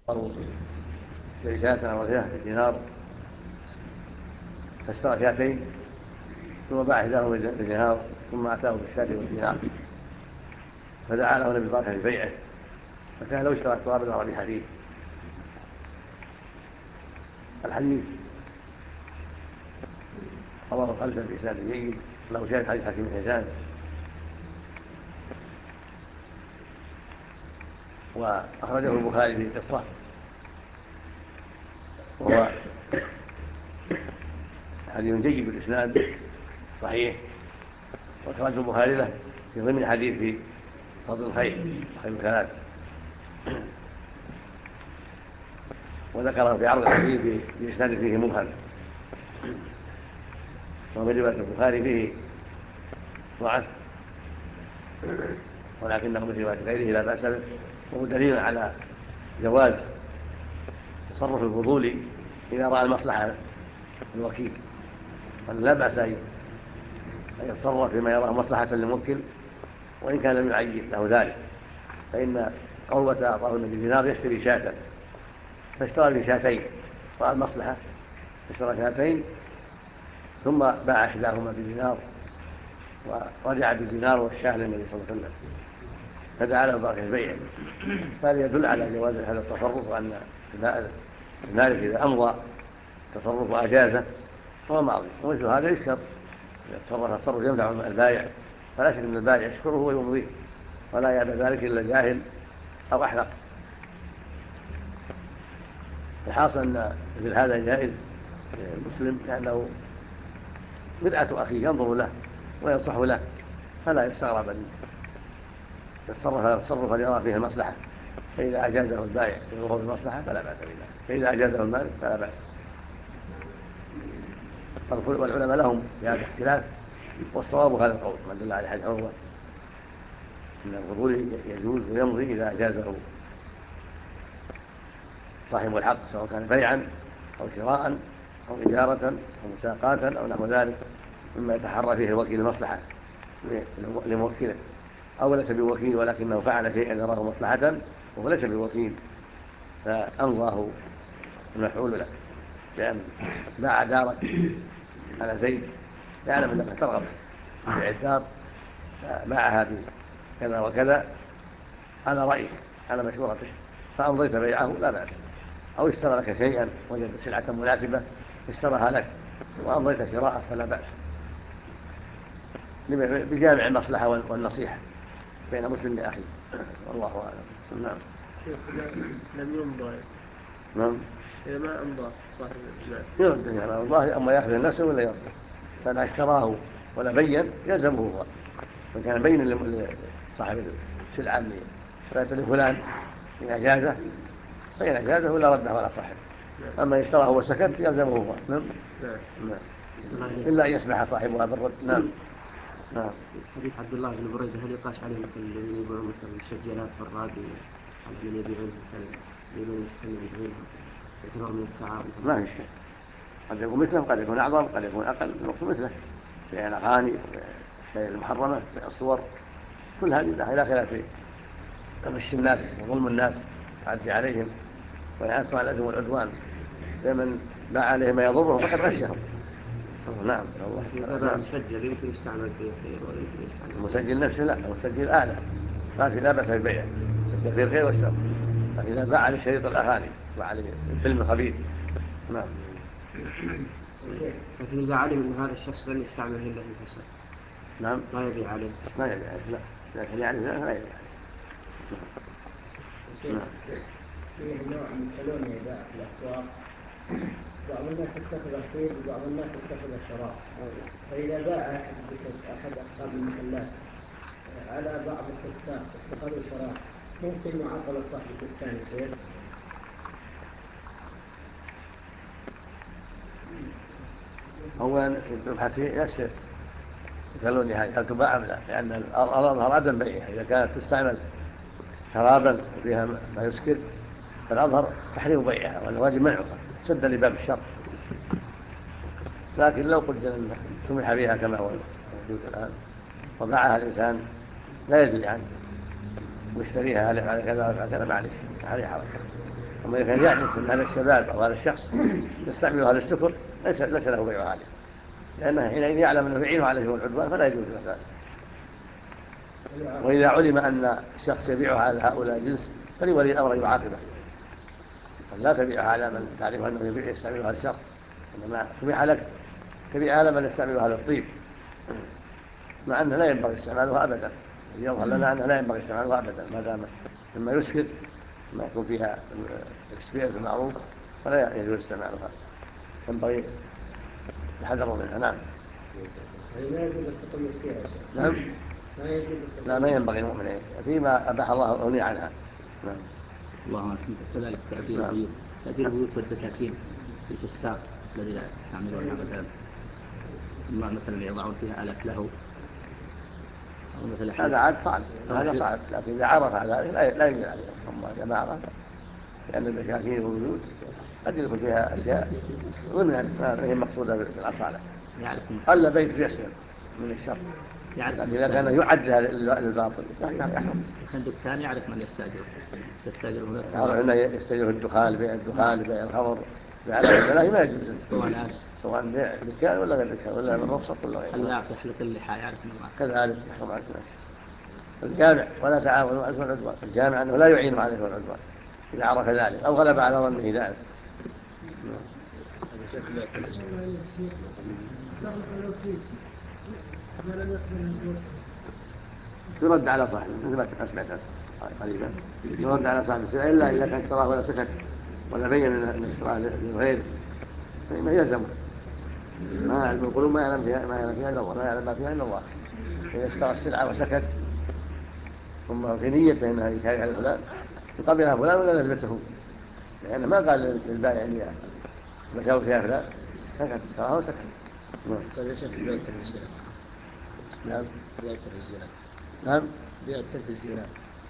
أو شاة أو شاة بدينار، فاشترى شاتين ثم باع إحداهما بدينار ثم أتاه بالشاة والدينار، فدعا له النبي بالبركة في بيعه، فكان لو اشترى التراب ظهر بحديث. الحديث رواه خمسة بإسناد جيد، له شاهد حديث حكيم بن حسان، وأخرجه البخاري في قصة، وهو حديث جيد بالإسناد صحيح، وأخرجه البخاري له في ضمن حديث في فضل الخير الثلاث، وذكره في عرض الحديث بإسناد فيه مبهم، ومن رواية البخاري فيه ضعف، ولكنه من رواية غيره لا بأس به، وهو دليل على جواز تصرف الفضولي إذا رأى المصلحة الوكيل، أن لا بأس أن يتصرف فيما يراه مصلحة للموكل وإن كان لم يعين له ذلك. فإن قوة أعطاه النبي دينار يشتري شاة، فاشترى بشاتين، رأى المصلحة اشترى شاتين ثم باع إحداهما بدينار ورجع بالدينار والشاة للنبي صلى الله عليه وسلم، فدعا له بركة بيعه. فهذا يدل على جواز هذا التصرف، وأن المالك إذا أمضى تصرف وأجازه هو ماضي، ومثل هذا يشكر إذا تصرف تصرف ينفع البائع، فلا شك أن البائع يشكره ويمضيه، ولا يأبى ذلك إلا جاهل أو أحمق. الحاصل أن مثل هذا جائز المسلم، لأنه بدعة أخيه ينظر له وينصح له، فلا يستغرب أن يتصرف تصرفا يرى فيه المصلحة، فإذا أجازه البائع وهو المصلحة فلا بأس بذلك، فإذا أجازه المالك فلا بأس. والعلماء لهم في هذا اختلاف، والصواب هذا القول ما دل على حديث عروة أن الفضول يجوز ويمضي إذا أجازه صاحب الحق، سواء كان بيعا أو شراء أو إجارة أو مساقاة أو نحو ذلك مما يتحرى فيه الوكيل المصلحة لموكله، أو ليس بوكيل ولكنه فعل شيئا يراه مصلحة وهو ليس بوكيل فأمضاه المفعول له، لأن باع دارا على زيد يعلم أنك ترغب في بيع الدار، فباعها بكذا وكذا على رأيه على مشورته، فأمضيت بيعه لا بأس. أو اشترى لك شيئا وجد سلعة مناسبة اشتراها لك وأمضيت شراءه فلا بأس، بجامع المصلحة والنصيحة بين مسلم لأخيه، والله أعلم. نعم. لم يمضى. نعم. إذا ما أمضى صاحب المال يرد على الله، أما يأخذ نفسه ولا يرد، فلا اشتراه ولا بين يلزمه هو، فكان بين لصاحب السلعة اللي اشتريت لفلان إن أجازه فإن أجازه ولا رده ولا صاحب، أما اشتراه وسكت يلزمه هو. نعم. إلا أن يسمح صاحبها بالرد. نعم. نعم. حديث عبد الله بن بريدة هل يقاس عليه مثل الذين يبيعون مثل السجلات والراديو على من يبيعون مثل لمن يستلم بدونها يعتبر من التعاون؟ ما في شيء، قد يكون مثله قد يكون أعظم قد يكون أقل، المقصود مثله في الأغاني في المحرمة في الصور، كل هذه إلى خلاف في غش الناس وظلم الناس والتعدي عليهم وإعانتهم على الإثم والعدوان، لمن باع عليه ما يضرهم فقد غشهم. نعم. الله. إذا باع مسجل يمكن يستعمل فيه خير ويمكن يستعمل المسجل نفسه لا، المسجل أعلى، لا بأس ببيعه، مسجل فيه الخير والشر، لكن إذا باع عليه شريط الأغاني باع عليه الفيلم الخبيث. نعم. لكن إذا علم أن هذا الشخص لن يستعمله إلا في الفساد نعم لا يبيع عليه. لا يبيع عليه، لا، لكن يعني لا يبيع عليه. نعم. فيه نوع من الحلول يباع في الأسواق، بعض الناس يتخذ الخير وبعض الناس يتخذ الشراب، فإذا باع أحد أصحاب المحلات على بعض الكتاب اتخذوا شراب، ممكن معطل صاحب الكتان يصير؟ أولا يبحث فيه يكسر يسألوني هل تباع أم لا، لأن الأظهر عدم بيعها، إذا كانت تستعمل شرابا وفيها ما يسكر فالأظهر تحريم بيعها والواجب منعها سدا لباب الشر، لكن لو قدر أن سمح بها كما هو موجود الآن وباعها الإنسان لا يدري عنه واشتريها على كذا وعلى كذا معلش عليه حركة. أما إذا كان يعرف أن هذا الشباب أو هذا الشخص يستعمل هذا السكر ليس له بيع هذا، لأنه حينئذ يعلم أنه يعين عليه والعدوان فلا يجوز له ذلك. وإذا علم أن الشخص يبيع على هؤلاء الجنس فلولي الأمر يعاقبه، لا تبيع على من تعرف أنه يبيع يستعمل هذا الشخص، إنما سمح لك تبيع على من يستعمل هذا الطيب، مع أنه لا ينبغي استعمالها أبدا. يظهر لنا أنه لا ينبغي استعمالها أبدا ما دام مما يسكر ما يكون فيها التسبيح المعروف فلا يجوز استعمالها، ينبغي الحذر منها. نعم. نعم. لا ما ينبغي المؤمن فيما أباح الله أغني عنها. نعم. الله أكبر. كذلك تأثير البيوت، تأثير البيوت والدكاكين في الفساق الذي لا يستعملونها مثلا يضعون فيها آلات له أو مثلا هذا عاد صعب، هذا صعب، لكن إذا عرف على ذلك لا ينزل عليه ثم جماعة، لأن الدكاكين والبيوت قد يدخل فيها أشياء ضمنها ما هي مقصودة بالأصالة، ألا بيت يسلم من الشر، لكن إذا كان يعد للباطل يحكم. الدكان يعرف من يستأجر هنا، يعرف أنه يستأجر الدخان، بيع الدخان، بيع الخمر، بيع الملاهي ما يجوز، سواء بيع دكان ولا غير دكان ولا من رخصة ولا غيره. حلاق يحلق اللحى يعرف أنه كذلك يحكم على الجامع ولا تعاونوا على الإثم والعدوان، الجامع أنه لا يعين على الإثم والعدوان إذا عرف ذلك أو غلب على ظنه ذلك. يرد على صاحبه مثل ما أسمعت قريبا، يرد على صاحبه إلا إذا كان اشتراه ولا سكت ولا بين أن اشتراه للغير فإنه يلزمه. ما علم القلوب ما يعلم فيها إلا الله، ما يعلم ما فيها إلا الله. إذا اشترى السلعة وسكت ثم في نيته أنها يشاركها لفلان يقبلها فلان ولا لزمته، لأنه ما قال للبائع إني بساوي فيها فلان، سكت اشتراها وسكت. نعم. نعم. بيع التلفزيونات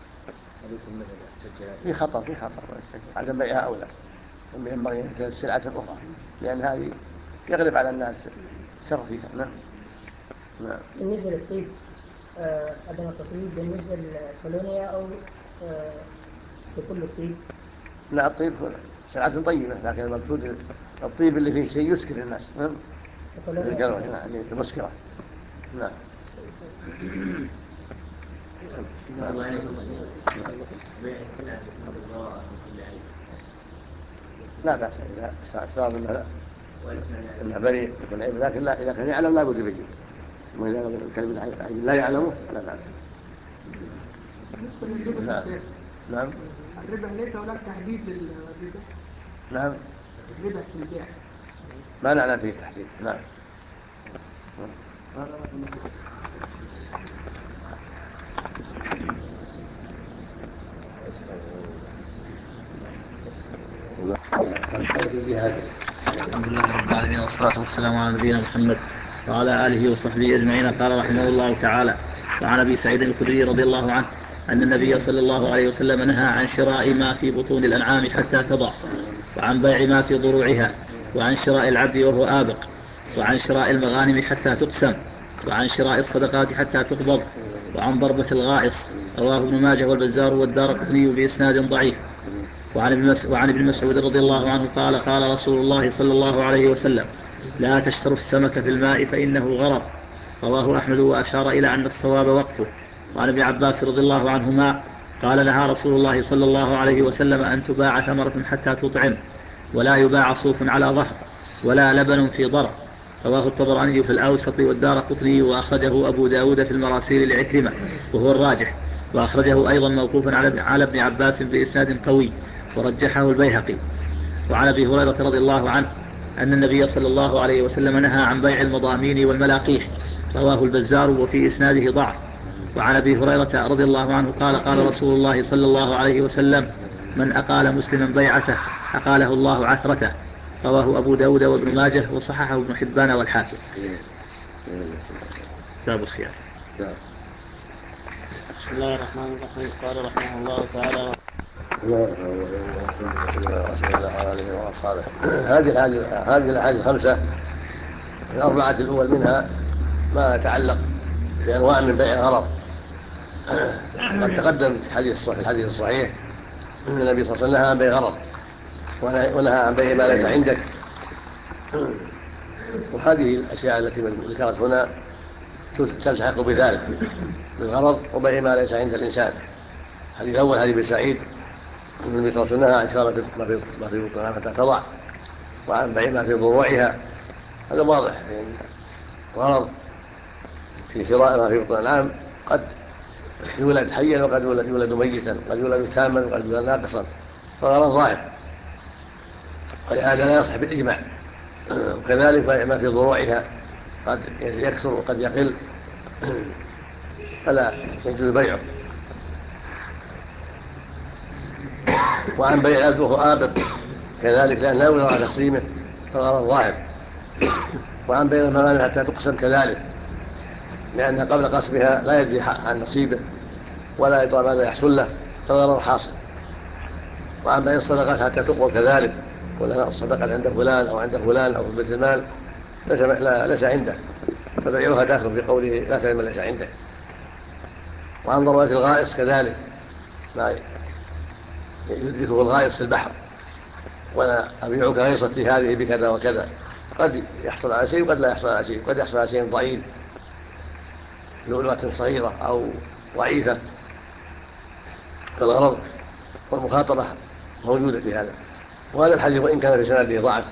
في خطر عدم بيعها أولى، ينبغي أن تكون سلعة أخرى لأن هذه يغلب على الناس شر فيها. نعم. نعم. بالنسبة للطيب عدم التطيب بالنسبة للكولونيا أو لكل الطيب؟ لا الطيب سلعة طيبة، لكن المقصود الطيب اللي فيه شيء يسكر الناس. نعم. يعني المسكرة. نعم. لا بأس إذا استعصار إنها بريء يكون عيب، لكن لا إذا كان يعلم لا بد به، وإذا الكلب لا يعلمه لا بأس. نعم. الربا ليس هناك تحديد للربا. نعم. الربا في البيع ما نعلم فيه التحديد. نعم. الحمد لله رب العالمين والصلاة والسلام على نبينا محمد وعلى آله وصحبه أجمعين. قال رحمه الله تعالى: وعن أبي سعيد الخدري رضي الله عنه أن النبي صلى الله عليه وسلم نهى عن شراء ما في بطون الأنعام حتى تضع، وعن بيع ما في ضروعها، وعن شراء العبد وهو آبق، وعن شراء المغانم حتى تقسم، وعن شراء الصدقات حتى تقبض، وعن ضربة الغائص. رواه ابن ماجه والبزار والدارقطني بإسناد ضعيف. وعن ابن مسعود رضي الله عنه قال: قال رسول الله صلى الله عليه وسلم: لا تشتروا السمك في الماء فإنه غرض. رواه أحمد وأشار إلى أن الصواب وقفه. وعن ابن عباس رضي الله عنهما قال: نهى رسول الله صلى الله عليه وسلم أن تباع ثمرة حتى تطعم، ولا يباع صوف على ظهر، ولا لبن في ضرع. رواه الطبراني في الأوسط والدارقطني، وأخرجه أبو داود في المراسيل لعكرمة وهو الراجح، وأخرجه أيضا موقوفا على ابن عباس بإسناد قوي، ورجحه البيهقي. وعن أبي هريرة رضي الله عنه أن النبي صلى الله عليه وسلم نهى عن بيع المضامين والملاقيح. رواه البزار وفي إسناده ضعف. وعن أبي هريرة رضي الله عنه قال: قال رسول الله صلى الله عليه وسلم: من أقال مسلما بيعته أقاله الله عثرته. رواه أبو داود وابن ماجه وصححه ابن حبان والحاكم. باب الخيار. بسم الله الرحمن الرحيم. قال رحمه الله تعالى: هذه الأحاديث الخمسة الأربعة الأول منها ما يتعلق بأنواع من بيع الغرض. قد تقدم في الحديث الصحيح أن النبي صلى الله عليه وسلم نهى عن بيع الغرض، ونهى عن بيع ما ليس عندك. وهذه الأشياء التي ذكرت هنا تلتحق بذلك بالغرض وبيع ما ليس عند الإنسان. الحديث الأول حديث ابن سعيد أن النبي صلى الله عليه وسلم نهى عن شراء ما في بطونها متى تضع، وعن بيع ما في ضروعها. هذا واضح يعني غرض في شراء ما في بطون الأنعام قد يولد حيا وقد يولد ميتا، قد يولد تاما وقد يولد ناقصا، فغرض ظاهر، ولهذا لا يصح بالإجماع. وكذلك بيع ما في ضروعها قد يكثر وقد يقل فلا يجوز بيعه. وعن بيع العبد وهو آبق كذلك لأن لا يولى على تقسيمه فغرض ظاهر. وعن بيع المغانم حتى تقسم كذلك لأن قبل قسمها لا يدري عن نصيبه ولا يدري ماذا يحصل له فغرض حاصل. وعن بيع الصدقات حتى تقبل كذلك، ولا الصدقة عند فلان أو عند فلان أو في بيت المال ليس عنده فبيعها داخل في قوله لا سلم ليس عنده. وعن ضرورة الغائص كذلك ما يدركه الغائص في البحر، وأنا أبيعك غيصتي هذه بكذا وكذا، قد يحصل على شيء وقد لا يحصل على شيء، قد يحصل على شيء ضعيف لؤلؤة صغيرة أو ضعيفة، فالغرض والمخاطرة موجودة في هذا. وهذا الحديث وإن كان في سنده ضعف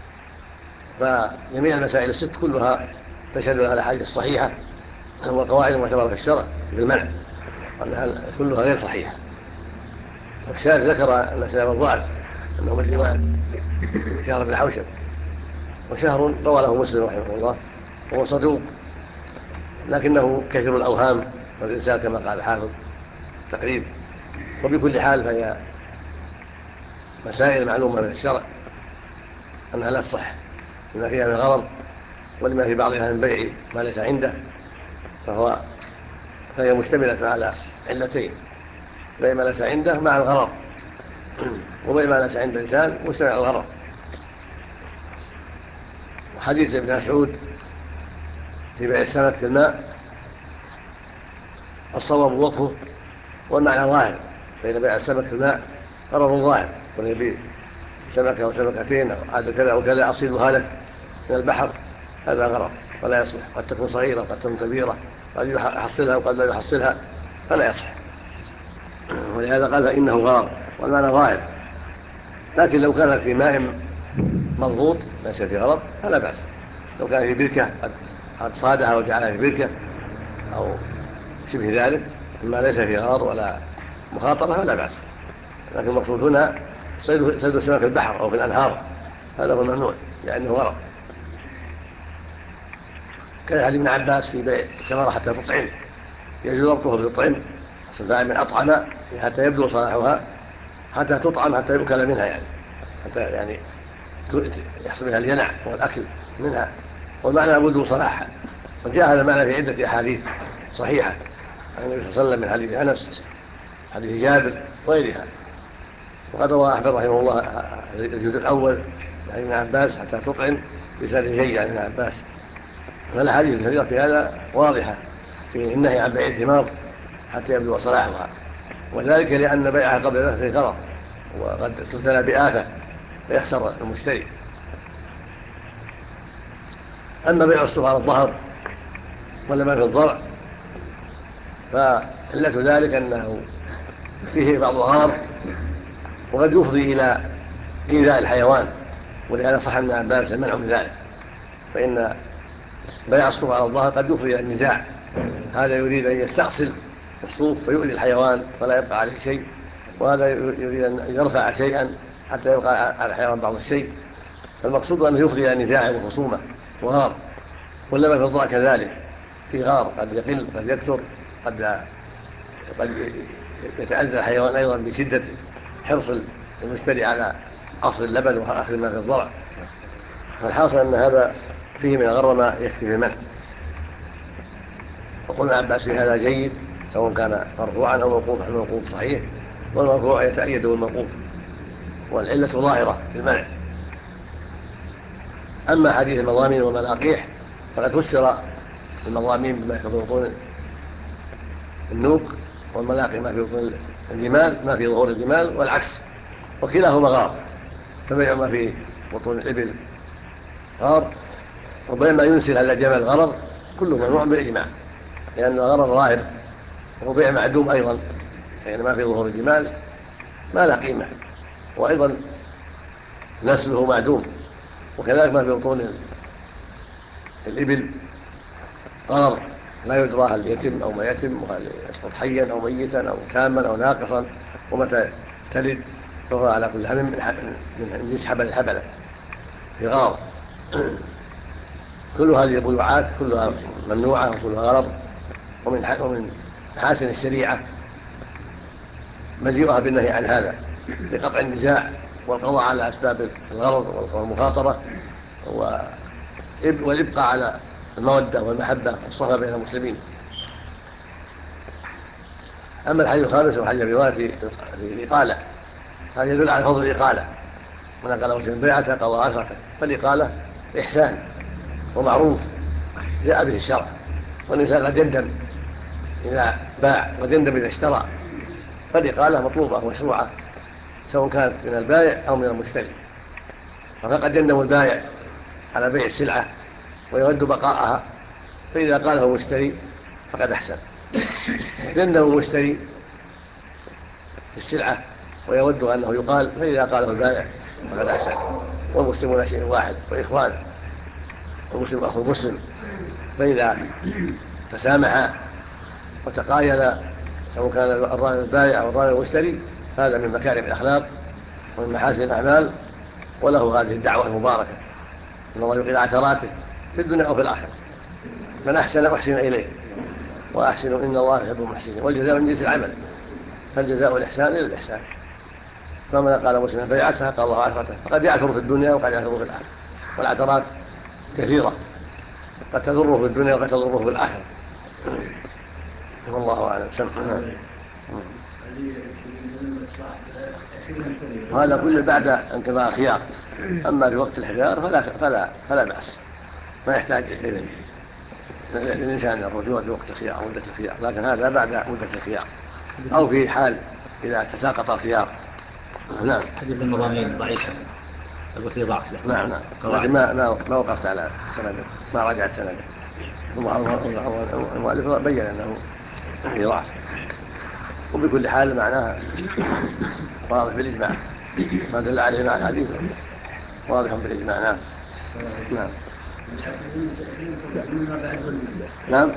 فجميع المسائل الست كلها تشهد على الأحاديث الصحيحة والقواعد المعتبرة في الشرع في المنع، وأنها كلها غير صحيحة. والشارع ذكر أن سبب الضعف أنه من رواية شهر بن حوشب، وشهر روى له مسلم رحمه الله وهو صدوق لكنه كثير الأوهام والإنسان كما قال الحافظ تقريب. وبكل حال فهي مسائل معلومة من الشرع أنها لا تصح لما فيها من غرض ولما في بعضها من بيع ما ليس عنده، فهي مشتملة على علتين: بيع ما ليس عنده مع الغرض، وبيع ما ليس عند الإنسان مشتمل على الغرض. وحديث ابن مسعود في بيع السمك في الماء الصواب وقفه والمعنى ظاهر، بين بيع السمك في الماء غرض ظاهر، ونبيع سمكة أو سمكتين أو هذا كذا وكذا أصيدها لك من البحر، هذا غرض فلا يصلح، قد تكون صغيرة قد تكون كبيرة، قد يحصلها وقد لا يحصلها فلا يصح. ولهذا قال فإنه غرض والمعنى ظاهر. لكن لو كانت في ماء مضبوط ليس في غرض فلا بأس. لو كان في بركة قد صادها وجعلها في بركة أو شبه ذلك مما ليس في غرض ولا مخاطرة فلا بأس. لكن المقصود هنا صيد السمك في البحر أو في الأنهار، هذا هو الممنوع لأنه غرض. كان حديث ابن عباس في بيع الثمرة حتى تطعم، يجوز ربطه بالطعم صفاء من أطعم حتى يبدو صلاحها حتى تطعم حتى يؤكل منها، يعني حتى يعني يحصل منها الينع والأكل منها، والمعنى بدو صلاحها. وجاء هذا المعنى في عدة أحاديث صحيحة عن النبي صلى الله عليه وسلم من حديث أنس، حديث جابر وغيرها. وقد روى أحمد رحمه الله الجزء الأول عن ابن عباس حتى تطعم بسند جيد عن ابن عباس. فالأحاديث الكثيرة في هذا واضحة في النهي عن بيع الثمار حتى يبدو صلاحها، وذلك لأن بيعها قبل ذلك في غرض وقد تبتلى بآفة فيخسر المشتري. أما بيع الصوف على الظهر ولا ما في الضرع فعلة ذلك أنه فيه بعض الغرض وقد يفضي إلى إيذاء الحيوان، ولهذا صح ابن عباس المنع من ذلك. فإن بيع الصوف على الظهر قد يفضي إلى النزاع، هذا يريد أن يستأصل الصوف فيؤذي الحيوان فلا يبقى عليه شيء، وهذا يريد أن يرفع شيئا حتى يبقى على الحيوان بعض الشيء. فالمقصود أنه يفضي إلى نزاع وخصومة وغار. ولما في الضرع كذلك في غار قد يقل قد يكثر، قد يتأذى الحيوان أيضا بشدة حرص المشتري على أصل اللبن وآخر ما في الضرع. فالحاصل أن هذا فيه من الغر ما يكفي في المنع. وقلنا عباس في هذا جيد سواء كان مرفوعا أو موقوفا، الموقوف صحيح والمرفوع يتأيد بالموقوف، والعلة ظاهرة في المنع. أما حديث المضامين والملاقيح فقد فسر المضامين بما في بطون النوق، والملاقي ما في بطون الجمال ما في ظهور الجمال والعكس، وكلاهما غار. فبيع ما في بطون الإبل غرر، وبيع ما ينسل هذا الجمل غرر، كله ممنوع بالإجماع، لأن الغرر ظاهر، وبيع معدوم أيضا، يعني ما في ظهور الجمال ما له قيمة، وأيضا نسله معدوم، وكذلك ما في بطون الإبل غرر لا يدرى هل يتم أو ما يتم، وهل يسقط حيا أو ميتا أو تاما أو ناقصا، ومتى تلد، فهو على كل حال من جنس حبل الحبلة في غرر. كل هذه البيوعات كلها ممنوعة وكلها غرض، ومن محاسن الشريعة مجيئها بالنهي عن هذا لقطع النزاع والقضاء على أسباب الغرض والمخاطرة والإبقاء على المودة والمحبة والصفا بين المسلمين. أما الحديث الخامس وحديث الرواية في الإقالة، هذا يدل على فضل الإقالة، من قال مسلم بيعته قضى عشرته، فالإقالة إحسان ومعروف جاء به الشرع، والإنسان قد جندم إذا باع وجندم إذا اشترى، فالإقالة مطلوبة ومشروعة سواء كانت من البائع أو من المشتري. فقد جندم البائع على بيع السلعة ويود بقاءها، فإذا قاله المشتري فقد أحسن. جندم المشتري في السلعة ويود أنه يقال، فإذا قاله البائع فقد أحسن. والمسلمون شيء واحد وإخوان، والمسلم أخو المسلم، فإذا تسامح وتقايل سواء كان الراعي البائع أو الراعي المشتري، هذا من مكارم الأخلاق ومن محاسن الأعمال، وله هذه الدعوة المباركة إن الله يقيل عثراته في الدنيا أو في الآخرة. من أحسن أحسن إليه، وأحسن إن الله يحب المحسنين، والجزاء من جنس العمل، فالجزاء الإحسان إلى الإحسان. فمن قال مسلم بيعتها قال الله عثرته، فقد يعثر في الدنيا وقد يعثر في الآخرة، والعثرات كثيرة قد تضره في الدنيا وقد تضره في الآخرة، والله أعلم. وهذا كله بعد انقضاء الخيار. أما في وقت الحجار فلا بأس، ما يحتاج إليه للإنسان الرجوع في وقت الخيار أو مدة الخيار، لكن هذا بعد مدة الخيار أو في حال إذا تساقط الخيار. نعم. حديث المضامين ضعيف، أقول فيه ضعف. نعم، لكن ما وقفت على سنده، ما رجعت سنده. المؤلف بين أنه فيه ضعف، وبكل حال معناها واضح بالإجماع، ما دل عليه مع الحديث واضح بالإجماع. نعم. نعم. نعم.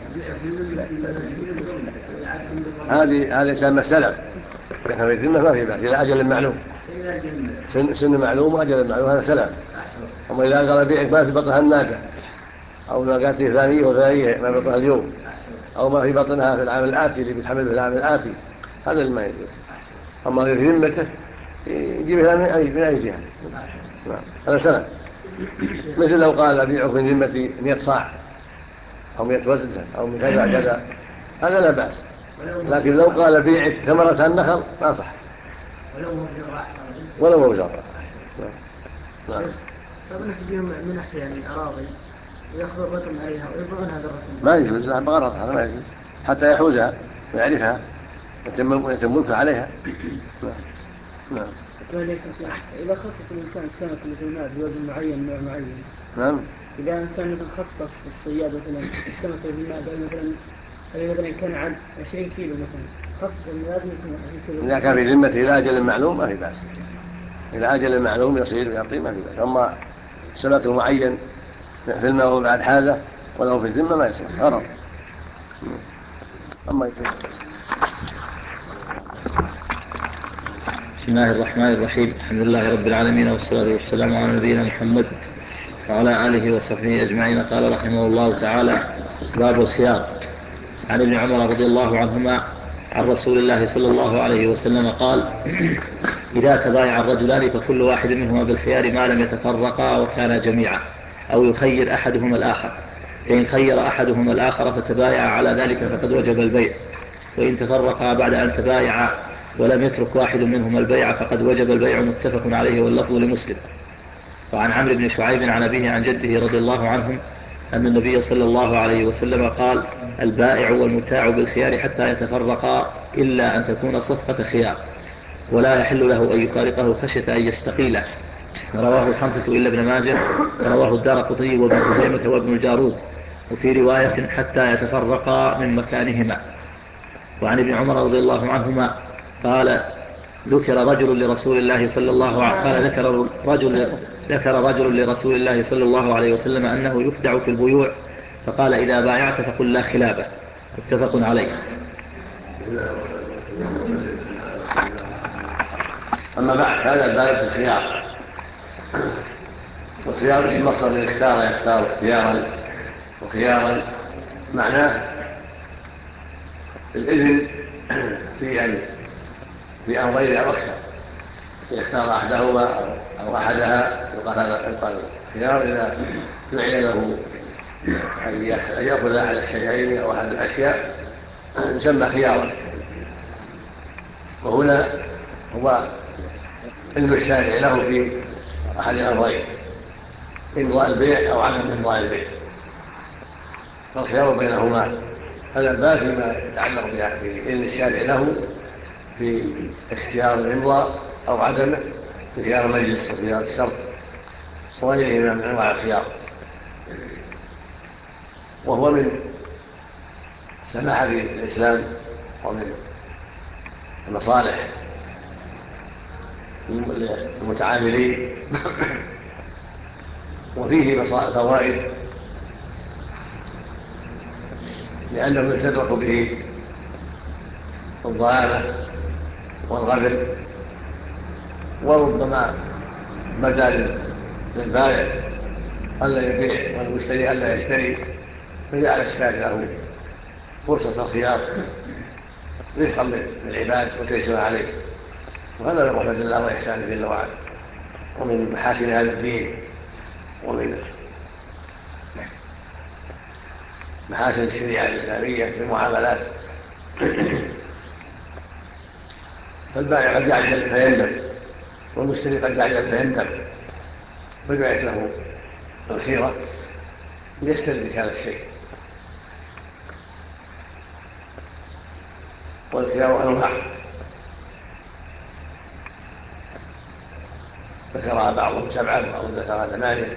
هذه يسمى السلف، كان في الذمة ما في بأس إلى أجل معلوم، سن معلوم وأجل معلوم، هذا سلف. أما إذا قال بيعك ما في بطنها الناقة، أو ناقاتي ثانية وثانية ما في بطنها اليوم، أو ما في بطنها في العام الآتي اللي بيتحمل في العام الآتي، هذا اللي ما يجوز. أما في ذمته يجيبها من أي جهة. هذا سلف. مثل لو قال أبيعك من ذمتي 100 صاع أو 100 وزن أو من كذا كذا، هذا لا بأس. لكن لو قال بيعك ثمرة النخل ما صح، ولو هو زرع. نعم. فبنتجيهم من أحيان الأراضي ويأخذ الرقم عليها ويبيعون هذا الرقم، ما يجوز لها بغرض، هذا ما يجوز حتى يحوزها ويعرفها ويتم ملكه عليها. نعم. إذا خصص الإنسان السمك اللي في الماء بوزن معين نوع معين، نعم. إذا إنسان مثلا خصص في الصياد مثلا السمك اللي في الماء مثلا كان عد 20 كيلو مثلا، خصص لازم يكون 20 كيلو. إذا كان في ذمته إلى أجل معلوم ما في بأس، إلى أجل معلوم يصير ويعطي ما في بأس. أما السمك المعين في الماء هو بعد حاجة ولو في الذمة ما يصير غرض. أما بسم الله الرحمن الرحيم. الحمد لله رب العالمين، والصلاة والسلام على نبينا محمد وعلى آله وصحبه أجمعين. قال رحمه الله تعالى: باب الخيار. عن ابن عمر رضي الله عنهما عن رسول الله صلى الله عليه وسلم قال: إذا تبايع الرجلان فكل واحد منهما بالخيار ما لم يتفرقا وكانا جميعا، أو يخير أحدهما الآخر، فإن خير أحدهما الآخر فتبايع على ذلك فقد وجب البيع، وإن تفرقا بعد أن تبايعا ولم يترك واحد منهما البيع فقد وجب البيع. متفق عليه واللفظ لمسلم. وعن عمرو بن شعيب عن أبيه عن جده رضي الله عنهم أن النبي صلى الله عليه وسلم قال: البائع والمبتاع بالخيار حتى يتفرقا إلا أن تكون صفقة خيار. ولا يحل له أن يفارقه خشية أن يستقيله. رواه الخمسة إلا ابن ماجه، ورواه الدارقطني وابن خزيمة وابن الجارود، وفي رواية حتى يتفرقا من مكانهما. وعن ابن عمر رضي الله عنهما قال ذكر رجل لرسول الله صلى الله عليه ذكر رجل لرسول الله صلى الله عليه وسلم أنه يخدع في البيوع، فقال إذا بايعت فقل لا خلابة. متفق عليه. أما بعد، هذا الباب في الخيار، والخيار اسم مصدر من يختار اختيارا، وخيارا معناه الإذن في أمرين أو أكثر، يختار أحدهما أو أحدها، يقال خيار إذا دعي له أن يأخذ أحد الشيئين أو أحد الأشياء يسمى خيارا. وهنا هو علم الشارع له في أحد الأمرين، إمضاء البيع أو عدم إمضاء البيع، فالخيار بينهما. هذا الباب فيما يتعلق بإذن الشارع له في اختيار الإمضاء أو عدمه، في خيار المجلس وخيار الشرط وغيرهما من أنواع الخيار. وهو من سماحة الإسلام ومن المصالح للمتعاملين، وفيه فوائد لأنه يستدرك به الضلالة والغبن، وربما بدا للبائع ألا يبيع والمشتري ألا يشتري، فجعل الشارع له فرصة الخيار رفقا بالعباد وتيسيرا عليه. وهذا من رحمة الله وإحسانه جل وعلا، ومن محاسن هذا الدين، ومن محاسن الشريعة الإسلامية في المعاملات. فالبائع قد يعجل فيندم، والمشتري قد يعجل فيندم، فجعلت له الخيرة ليستدرك هذا الشيء. والخيار أنواع ذكرها بعضهم 7، وبعضهم ذكرها 8،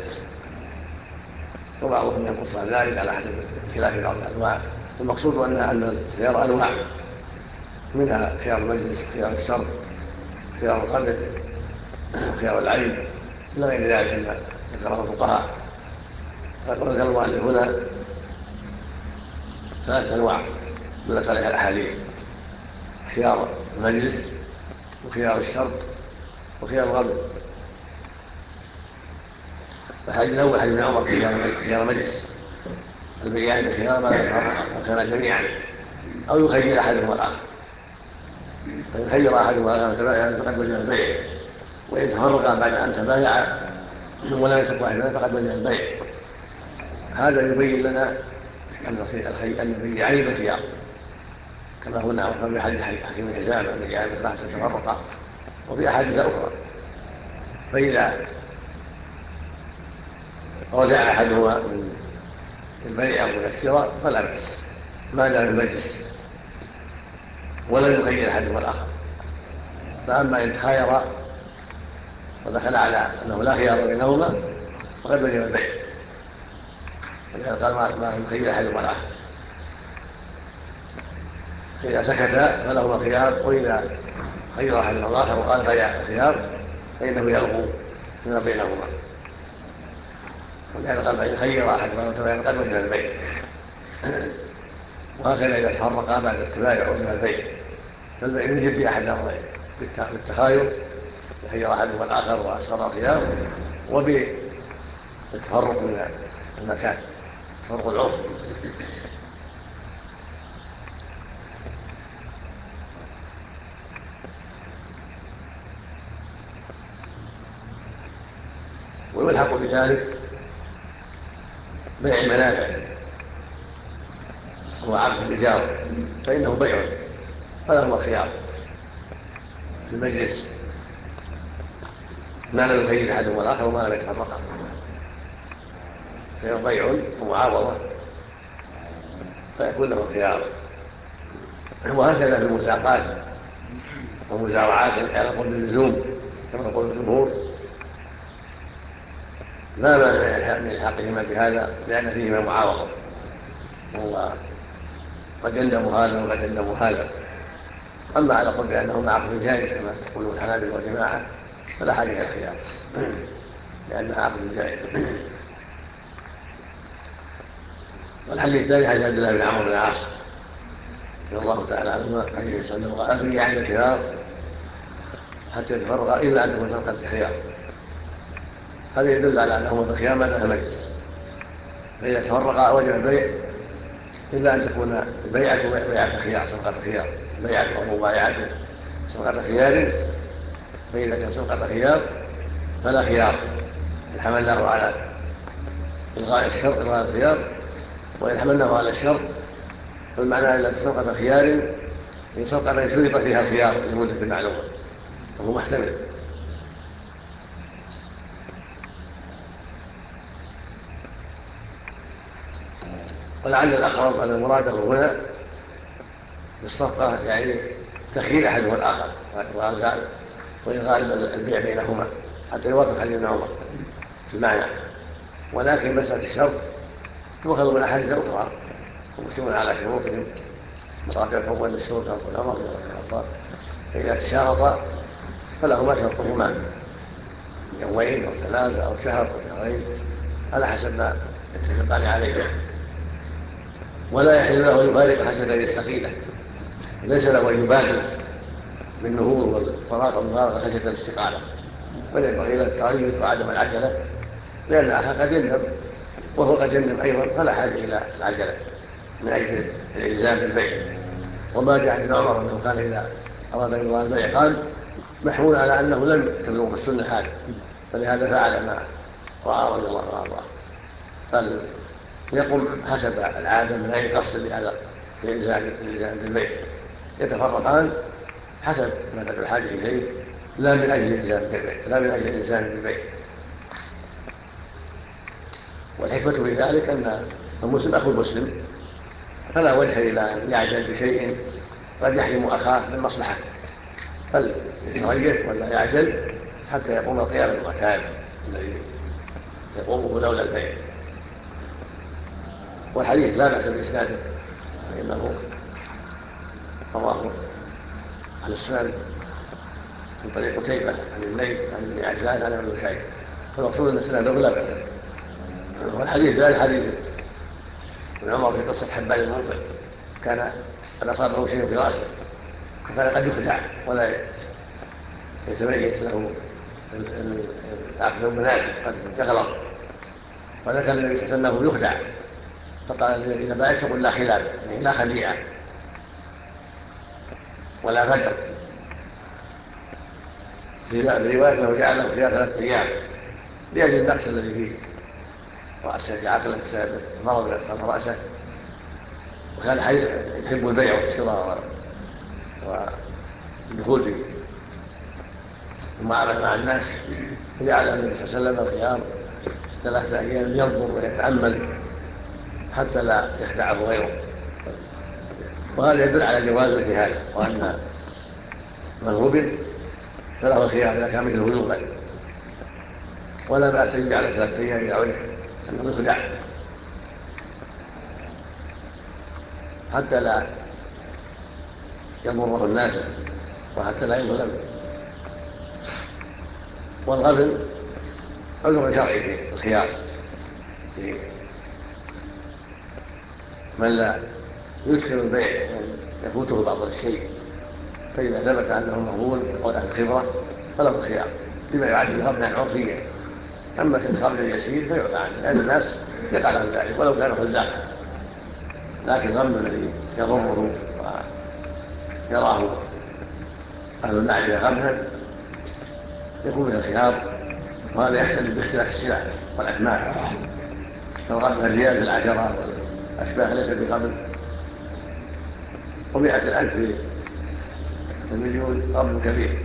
وبعضهم ينقص عن ذلك على حسب خلاف بعض الأنواع. المقصود أن الخيار أنواع، منها خيار المجلس، خيار الشرط، خيار القبل، خيار العين، إلى غير ذلك مما ذكره الفقهاء. فذكر المؤلف هنا 3 أنواع دلت عليها الأحاديث: خيار المجلس، وخيار الشرط، وخيار القبل. الحديث الأول حديث ابن عمر خيار مجلس، البيان بخيار ما لا يتفرقا وكان جميعا، أو يخير أحدهما الآخر، فإن خير أحدهما الآخر فقد وجب البيع، وإن تفرقا بعد أن تبايعا ولا يترك واحدا فقد وجب البيع. هذا يبين لنا أن البيعين بالخيار، كما هنا في حديث حكيم الحزام البيعان بالخيار تفرقا، وفي أحاديث أخرى. فإذا رجع أحدهما من البيع أو من الشراء فلا بأس ما دام المجلس ولم يخير أحدهما الآخر. فأما إن تخاير ودخل على أنه لا خيار بينهما فقد وجب البيع، ولهذا قال ما يخير أحدهما الآخر. إذا سكت فلهما الخيار، وإذا خير أحدهما الآخر وقال بيع الخيار فإنه يلغو فيما بينهما. ولهذا قال فإن خير أحدهما فقد وجب البيع. وهكذا إذا تفرقا بعد التبايع وجب البيع، فالبيع يجب بأحد الأمرين: بالتخاير يخير أحدهما الآخر وأسقط الخيار، وبالتفرق من المكان، تفرق العرف. ويلحق بذلك بيع المنافع هو عقد الإيجار، فإنه بيع فله خيار في المجلس ما لم يخير أحدهما الآخر وما لم يتفرقا، فهو بيع ومعاوضة فيكون له خيار. وهكذا في المساقات ومزارعات على قول اللزوم كما يقول الجمهور لا مانع من حقهما بهذا لأن فيهما معارضة، وقد يندم هذا وقد يندم هذا. أما على قول بأنهما عقد جائز كما يقولون الحنابلة والجماعة فلا حاجة إلى الخيار لأنها عقد جائز. والحديث الثاني حديث عبد الله بن عمرو بن العاص رضي الله تعالى عنهما حديث صلى الله عليه وسلم عن الخيار حتى يتفرغ إلا أن تكون صفقة الخيار. هذا يدل على أنهما بالخيار ما دام مجلس، فإذا تفرقا وجب البيع إلا أن تكون البيعة بيعة خيار صفقة خيار، بيعة أو مبايعة صفقة خيار. فإذا كان صفقة خيار فلا خيار إن حملناه على إلغاء الشرط إلغاء الخيار، وإن حملناه على الشرط فالمعنى إلا صفقة خيار هي صفقة شرط فيها الخيار لمدة معلومة وهو محتمل. ولعل الأقرب أن مراده هنا بالصفقة يعني تخيير أحدهما الآخر وإن غالب البيع بينهما حتى يوافق حديث ابن عمر في المعنى. ولكن مسألة الشرط تؤخذ من أحاديث أخرى ومسلمون على شروطهم مراجع أول الشروط ابن عمر رضي الله عنه فإذا تشارطا فلهما شرطهما يومين أو ثلاثة أو شهر أو شهرين على حسب ما يتفقان عليه. ولا يحل له أن يفارق حتى يستقيله، ليس له أن يبادر بالنهوض والفراغ والمفارقة خشية الاستقالة، بل ينبغي له التريث وعدم العجلة لأن الآخر قد يندم وهو قد يندم أيضا فلا حاجة إلى العجلة من أجل الإلزام بالبيع. وما جاء عن ابن عمر أنه كان إذا أراد أن يضاهي البيع قال محمول على أنه لم تبلغ السنة هذا فلهذا فعل ما رأى رضي الله عنه. قال يقوم حسب العادة من غير قصد لهذا الإلزام بالبيع، يتفرقان حسب ما تدعو الحاجة إليه لا من أجل الإلزام بالبيع، لا من أجل الإلزام بالبيع. والحكمة في ذلك أن المسلم أخو المسلم فلا وجه إلى أن يعجل بشيء قد يحرم أخاه من مصلحة، بل يتريث ولا يعجل حتى يقوم القيام بالمكان الذي يقومه لولا البيع. والحديث لا بأس بإسناده فإنه رواه عن السنن من طريق قتيبة عن الليث عن ابن عجلان عن ابن شعيب، فالمقصود أن سنده لا بأس. والحديث ذلك حديث ابن عمر في قصة حبان المنفع كان قد أصابه شيء في رأسه فكان قد يخدع ولا يتميز له العقل المناسب قد يغلط، وذكر النبي صلى الله عليه وسلم يخدع فقال إذا باعت فقل لا خلاف يعني لا خديعة ولا غدر. في الرواية أنه جعله فيها 3 أيام لأجل النقص الذي فيه رأسه عقله بسبب مرض أصاب رأسه، وكان حديث يحب البيع والشراء والدخول في المعاملة مع الناس، فجعل النبي صلى الله عليه وسلم الخيار 3 أيام ينظر ويتأمل حتى لا يخدعه غيره. وهذا يدل على جواز الاجتهاد وأن من غبن فله الخيار إذا كان مثله ذنوبا، ولا بأس أن يجعل 3 أيام إذا عرف أنه يخدع حتى لا يضره الناس وحتى لا يظلم. والغبن عذر شرعي في الخيار في من لا يدخل البيع يفوته بعض الشيء، فإذا ثبت أنه مغبون أو أهل الخبرة فله الخيار بما يعد غبنا عرفيا. أما في الخبر اليسير فيعفى عنه لأن الناس يقع لهم ذلك ولو كانوا خزاعا، لكن الغم الذي يضره ويراه أهل المعرفة غبنا يكون من الخيار، وهذا يختلف باختلاف السلع والأثمان. فالغبن الريال في العشرة والأشباه ليس بغبن، و100 الألف في المليون غبن كبير.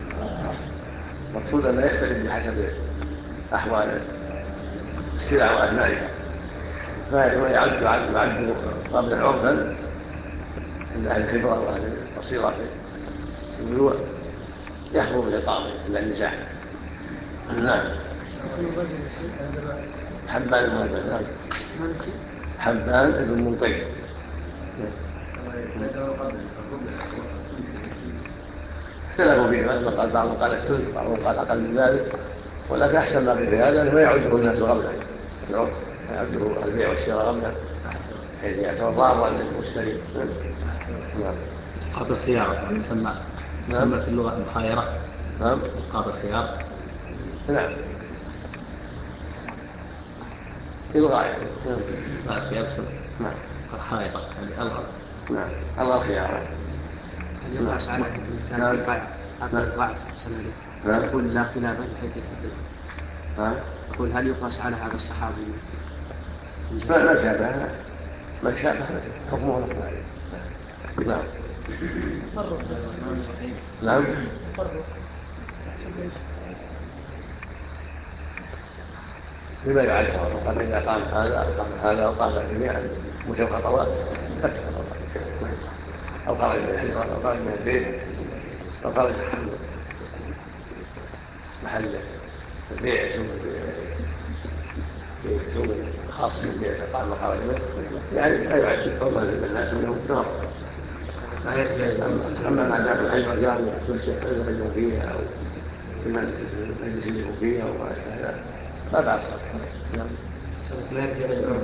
مقصود أنه يختلف بحسب أحوال السلع وأثمانها، فيعد غبنا عرفا عند أهل الخبرة وأهل البصيرة في البيوع يحرم الإقامة إلا النزاع. نعم. حبان المنطق. نعم. حبان بن منطق. اختلفوا فيه، بعضهم قال الثلث، بعضهم قال أقل من ذلك، ولكن أحسن ما في هذا أنه يعده الناس غبنا، يعده البيع والشراء غبنا، حيث يعتبر ضارا للمشتري. نعم. إسقاط الخيار يسمى في اللغة المخايرة. نعم. إسقاط الخيار. نعم. الغاية. لا خيار سبب. نعم. الخائرة يعني ألغى. نعم. ألغى الخيار. يقاس على كان البيع حتى الضعف سنة نعم. يقول لا خلاف بحيث يتقدم. نعم. يقول هل يقاس على هذا الصحابي؟ ما شابه حكمه حكم عليه. نعم. نعم. بما يعد قال إذا قام هذا وقام جميعا مجرد خطوات فتح خطوات، أو خرج من الحجرة أو خرج من البيت أو خرج محل البيع سوق خاص بالبيع فقام وخرج منه، يعني لا يعد حرمة للناس أنه نار. أما ما دام الحجرة جامعة كل شيء يخرجون فيها أو في المجلس اللي هو فيها وما أشبه ذلك لا بأس. ما يرجع للعرف.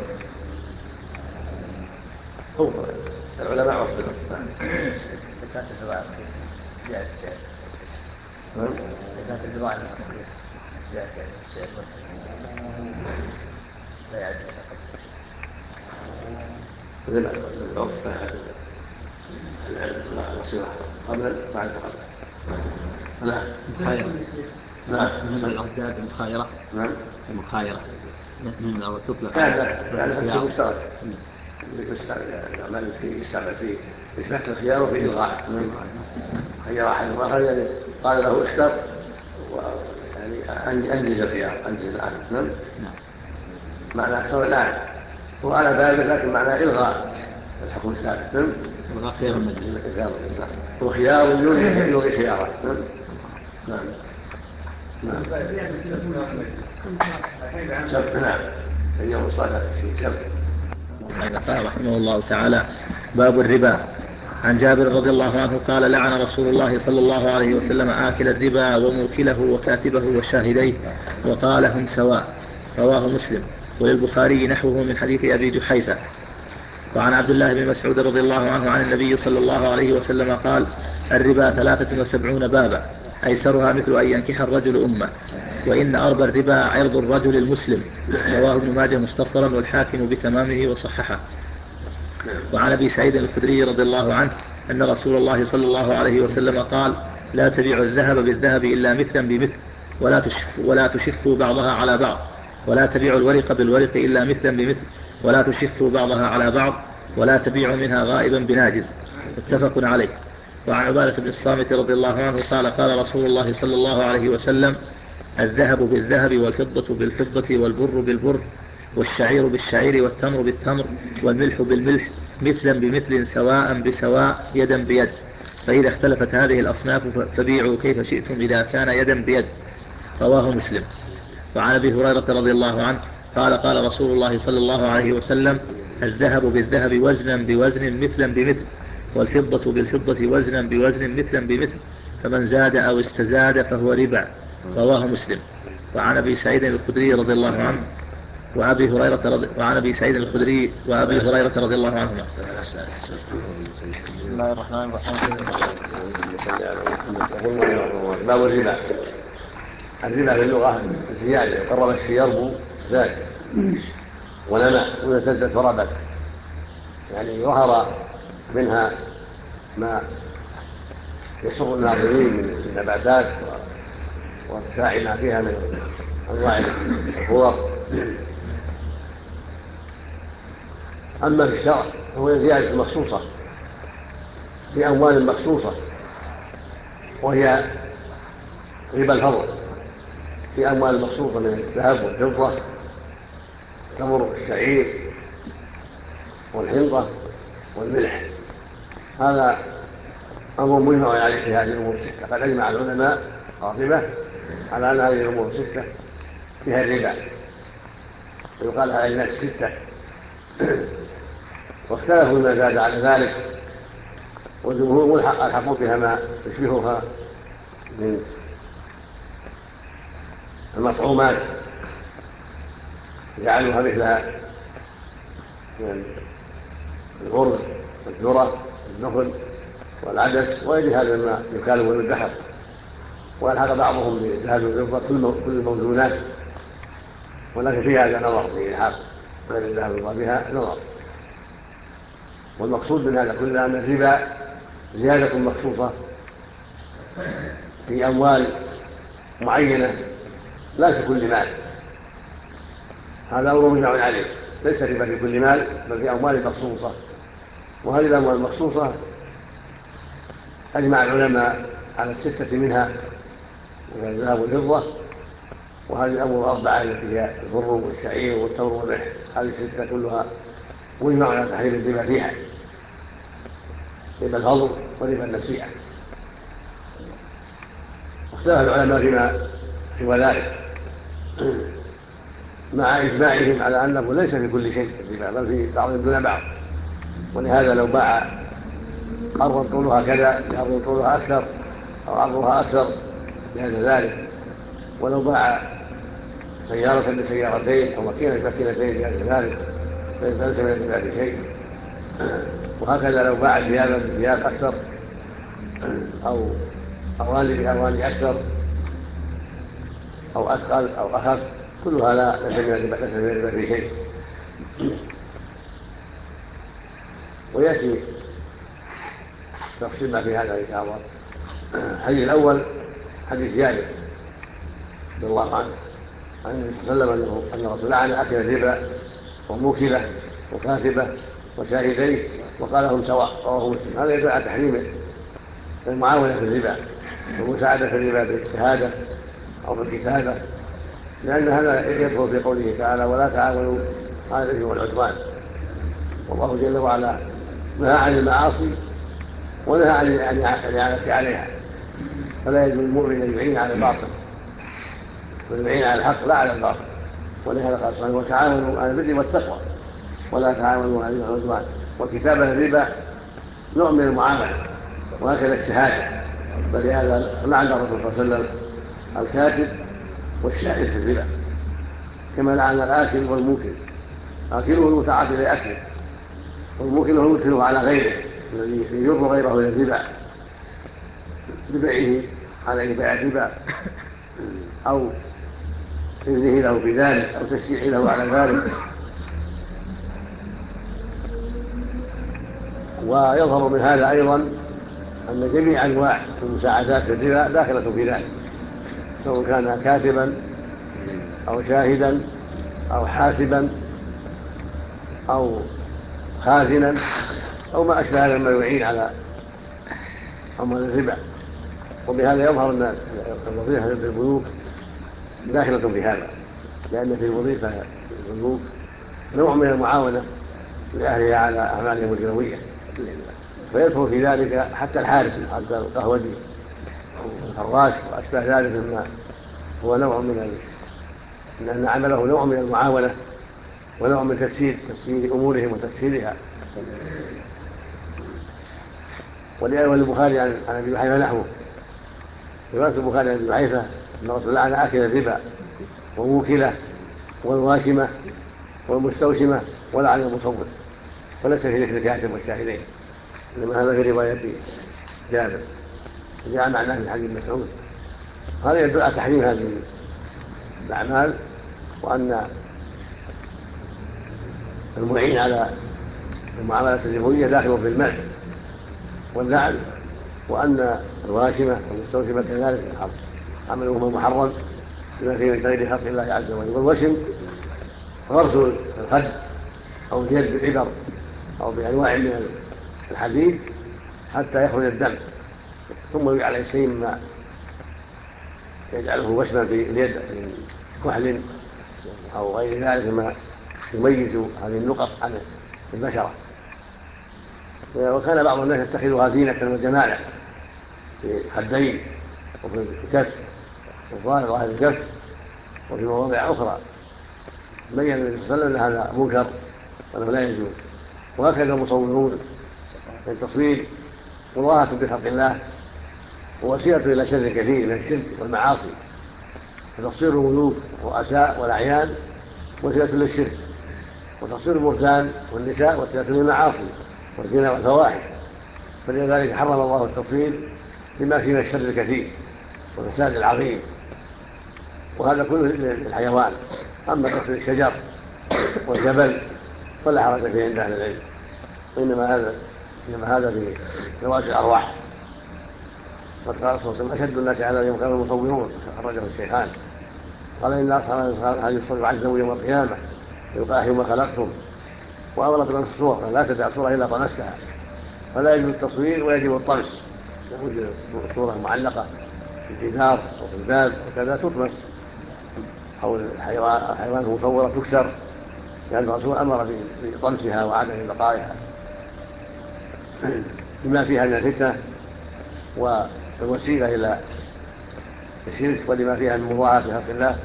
هو العلماء وفقوا. زكاة البضاعة رخيصة جاء السعر. زكاة البضاعة رخيصة جاء السعر لا يعد العرف النصيحة قبل بعد قبل. نعم. مخايرة. نعم. من الأرداد المخايرة. نعم. المخايرة من أو تطلق يعني هذا مشترك. الأعمال في يستعمل في إثبات الخيار وفي إلغاء. خير أحد آخر يعني قال له اشتر يعني أنجز الخيار أنجز الآن. نعم. معنى أكثر الآن هو على بابه لكن معنى إلغاء الحكم الثابت. نعم. إلغاء خيار المجلس. هو خيار يلغي خياره. نعم. نعم. سبت. نعم. اليوم صار في سبت. قال رحمه الله تعالى: باب الربا. عن جابر رضي الله عنه قال: لعن رسول الله صلى الله عليه وسلم آكل الربا وموكله وكاتبه وشاهديه وقال: هم سواء. رواه مسلم. وللبخاري نحوه من حديث أبي جحيفة. وعن عبد الله بن مسعود رضي الله عنه عن النبي صلى الله عليه وسلم قال: الربا 73 بابا أيسرها مثل أن ينكح الرجل أمه، وإن أربى الربا عرض الرجل المسلم. رواه ابن ماجه مختصرا والحاكم بتمامه وصححه. وعن أبي سعيد الخدري رضي الله عنه أن رسول الله صلى الله عليه وسلم قال: لا تبيعوا الذهب بالذهب إلا مثلا بمثل ولا تشفوا بعضها على بعض، ولا تبيعوا الورق بالورق إلا مثلا بمثل ولا تشفوا بعضها على بعض، ولا تبيعوا منها غائبا بناجز. متفق عليه. وعن عبادة بن الصامت رضي الله عنه قال: قال رسول الله صلى الله عليه وسلم: الذهب بالذهب والفضة بالفضة والبر بالبر والشعير بالشعير والتمر بالتمر والملح بالملح مثلا بمثل سواء بسواء يدا بيد، فإذا اختلفت هذه الأصناف فبيعوا كيف شئتم إذا كان يدا بيد. رواه مسلم. وعن أبي هريرة رضي الله عنه قال: قال رسول الله صلى الله عليه وسلم: الذهب بالذهب وزنا بوزن مثلا بمثل، والفضة بالفضة وزنا بوزن مثلا بمثل، فمن زاد أو استزاد فهو ربا. رواه مسلم. وعن أبي سعيد الخدري رضي الله عنه وعن أبي سعيد الخدري وأبي هريرة رضي الله عنهما. بسم الله الرحمن الرحيم. باب الربا. الربا في اللغة زيادة، قرب الشيء يربو زاد ونمى ويزداد فربت، يعني ظهر منها ما يسر الناظرين من النباتات وارتفاع ما فيها من انواع الخضر. اما في الشرع فهو زياده مخصوصه في اموال مخصوصه، وهي ربا الفضل في اموال مخصوصه من الذهب والفضه تمر الشعير والحنطه والملح. هذا أمر مجمع عليه في هذه الأمور الستة. قد أجمع العلماء قاطبة على أن هذه الأمور الستة فيها الربا، ويقال على الناس الستة. واختلفوا ما زاد على ذلك، والجمهور ألحقوا بها ما يشبهها من المطعومات، جعلوها مثلها من الأرز والذرة والنخل والعدس وغير هذا مما يكال بالبحر. والحق بعضهم بالذهب والفضة كل الموزونات، ولكن في هذا نظر في الحق غير الذهب والفضة بها نظر. والمقصود من هذا كله أن الربا زيادة مخصوصة في أموال معينة لا في كل مال. هذا أمر مجمع عليه، ليس الربا في كل مال بل في أموال مخصوصة. وهذه الأموال المخصوصة أجمع العلماء على الستة منها، وهي الذهب والفضة، وهذه الأمور الأربعة التي هي البر والشعير والتمر والريح. هذه الستة كلها مجمع على تحريم الربا فيها، ربا الفضل وربا النسيئة. واختلف العلماء فيما سوى ذلك مع إجماعهم على أنه ليس في كل شيء الربا بل في بعض دون بعض. ولهذا لو باع أرضا طولها كذا بأرض طولها أكثر أو عرضها أكثر جاز ذلك، ولو باع سيارة بسيارتين أو ماكينة بماكينتين جاز ذلك، ليس من الربا في شيء. وهكذا لو باع ثيابا بثياب أكثر أو أواني بأواني أكثر أو أثقل أو أخف، كل هذا ليس من الربا في شيء. ويأتي تفصيل ما في هذا إن شاء الله. الحديث الأول حديث جابر رضي الله عنه عن النبي صلى الله عليه وسلم أن الرسول لعن أكل الربا وموكله وكاتبه وشاهديه وقال هم سواء، رواه مسلم. هذا يدل على تحريم المعاونة في الربا والمساعدة في الربا بالاجتهاد أو بالكتابة، لأن هذا يدخل في قوله تعالى ولا تعاونوا على الإثم والعدوان. والله جل وعلا نهى عن المعاصي ونهى عن الإعانة عليها، فلا يجوز المؤمن أن يعين على الباطل بل يعين على الحق لا على الباطل. ولهذا قال سبحانه وتعاونوا على البر والتقوى ولا تعاونوا على الإثم والعدوان. والكتابة الربا نوع من المعاملة، وهكذا الشهادة. فلهذا لعن الرسول صلى الله عليه وسلم الكاتب والشاهد في الربا، كما لعن الآكل والموكل. آكله المتعاطي لأكله، والموكل هو المدخله على غيره الذي يجر غيره إلى الربا ببيعه على بيع الربا أو إذنه له بذلك أو تشجيعه له على ذلك. ويظهر من هذا أيضا أن جميع أنواع المساعدات في الربا داخلة في ذلك، سواء كان كاتبا أو شاهدا أو حاسبا أو خازنا أو ما أشبه هذا مما يعين على أموال الربا. وبهذا يظهر أن الوظيفة في البنوك داخلة في هذا، لأن في الوظيفة في البنوك نوع من المعاونة لأهلها على أعمالهم الربوية، فيدخل في ذلك حتى الحارس حتى القهوجي والفراش وأشبه ذلك مما هو نوع من أن عمله نوع من المعاونة ونوع من تسهيل أمورهم وتسهيلها. وللبخاري عن أبي جحيفة نحوه، رواية البخاري عن أبي جحيفة أن الرسول لعن آكل الربا وموكله والواشمة والمستوشمة ولعن المصور، وليس في ذكر الكاتب والشاهدين، إنما هذا في رواية جابر جاء معناه من حديث مسعود. هذا يدل على تحريم هذه الأعمال، وأن المعين على المعاملات الربوية داخل في المال واللعن، وأن الواشمة والمستوشمة كذلك عملهما محرم بما فيه من تغيير خلق الله عز وجل. والوشم غرس الخد أو اليد بالعبر أو بأنواع من الحديد حتى يخرج الدم، ثم يجعل عليه شيء ما يجعله وشما في اليد من كحل أو غير ذلك ما يميز هذه النقط عن البشرة. وكان بعض الناس يتخذها زينة وجمالا في الخدين وفي الكف ظاهر الكف وفي مواضع أخرى بين النبي صلى الله عليه وسلم أن هذا منكر وأنه لا يجوز. وهكذا المصورون التصوير مضاهاة بخلق الله ووسيلة إلى شر كثير من الشرك والمعاصي، فتصوير الملوك والرؤساء والأعيان وسيلة للشرك، وتصوير البهتان والنساء وسيلة للمعاصي والزنا والفواحش، فلذلك حرم الله التصوير لما فيه من الشر الكثير والفساد العظيم، وهذا كله للحيوان. أما تصوير الشجر والجبل فلا حرج فيه عند أهل العلم، وإنما هذا في زواج الأرواح. وقد قال صلى الله عليه وسلم أشد الناس على يوم كانوا المصورون، أخرجه الشيخان، قال إن أصحاب هذه الصور يعذبوا يوم القيامة ويقال يوم خلقتم، وأمر بطمس الصور لا تدع صورة إلا طمسها، فلا يجوز التصوير ويجب الطمس. يوجد صورة معلقة في الجدار أو في الباب وكذا تطمس، أو الحيوان المصورة تكسر، لأن الرسول أمر بطمسها وعدم بقائها بما فيها من الفتنة والوسيلة إلى الشرك ولما فيها من مضاهاة بخلق الله.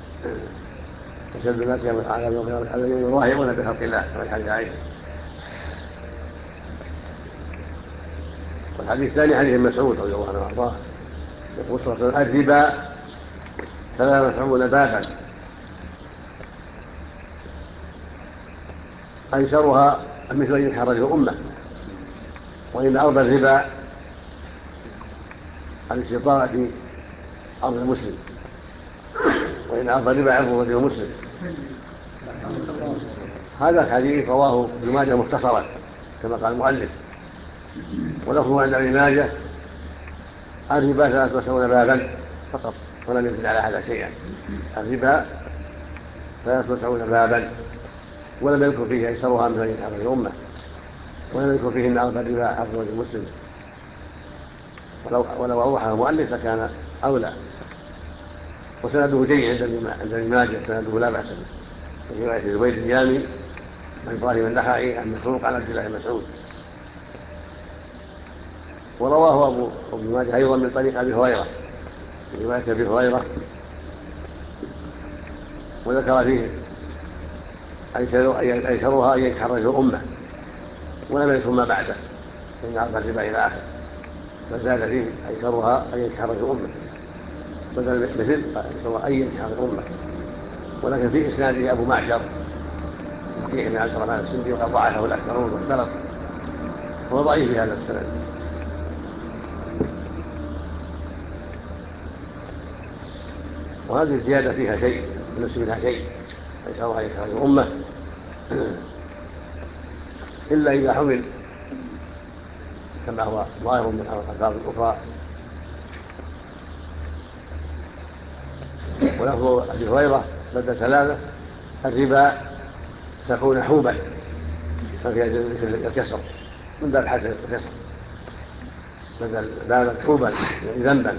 أشد الناس على الذين يظاهرون بخلق الله في حديث عائشة. والحديث الثاني حديث مسعود رضي الله عنه وارضاه، يقول صلى الله عليه وسلم الربا 73 بابا أيسرها مثل أن يحرجه أمة، وإن أرض الربا الاستطاعة في أرض المسلم، وإن أرض الربا عرض رجل مسلم. هذا الحديث رواه ابن ماجه مختصرا كما قال المؤلف، ولفظه عند ابن ماجه الربا 73 بابا فقط، ولم يزد على هذا شيئا. الربا 73 بابا، ولم يذكر فيه أيسرها من أن يحرج الأمة، ولم يذكر فيه أن أرض الربا عرض رجل مسلم، ولو أوضحه المؤلف لكان أولى. وسنده جيد عند ابن ماجه، سنده لا بأس به، في رواية زبيد اليامي عن إبراهيم النخعي عن مسروق عن عبد الله بن مسعود. ورواه ابن ماجه أيضا من طريق أبي هريرة، من رواية أبي هريرة، وذكر فيه أيسرها أن يتحرج أمة، ولم يذكر ما بعده من أرض الربا إلى آخر، فزاد فيه أيسرها أن يتحرج أمة بدل مثل أيسرها أن يتحرج أمة. ولكن في إسناده أبو معشر وكيع بن عبد الرحمن السندي، وقد ضعفه الأكثرون واختلط، هو ضعيف في هذا السند. وهذه الزيادة فيها شيء، النفس منها شيء، أيسرها أن يتحرج أمة، إلا إذا حمل كما هو ظاهر من الألفاظ الأخرى. ولفظ أبي هريرة بدل 3 الربا 70 حوبا، ففيها الكسر من باب حسن الكسر، بدل بابا حوبا يعني ذنبا.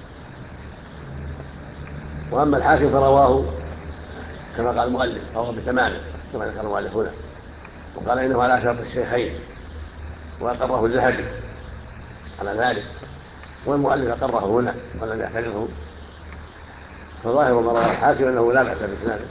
وأما الحاكم فرواه كما قال المؤلف، رواه بتمامه كما ذكر المؤلف هنا، وقال إنه على شرط الشيخين، وأقره الذهبي على ذلك، والمؤلف أقره هنا ولم يعترضه. فظاهر ما رواه الحاكم أنه لا بأس بإسناده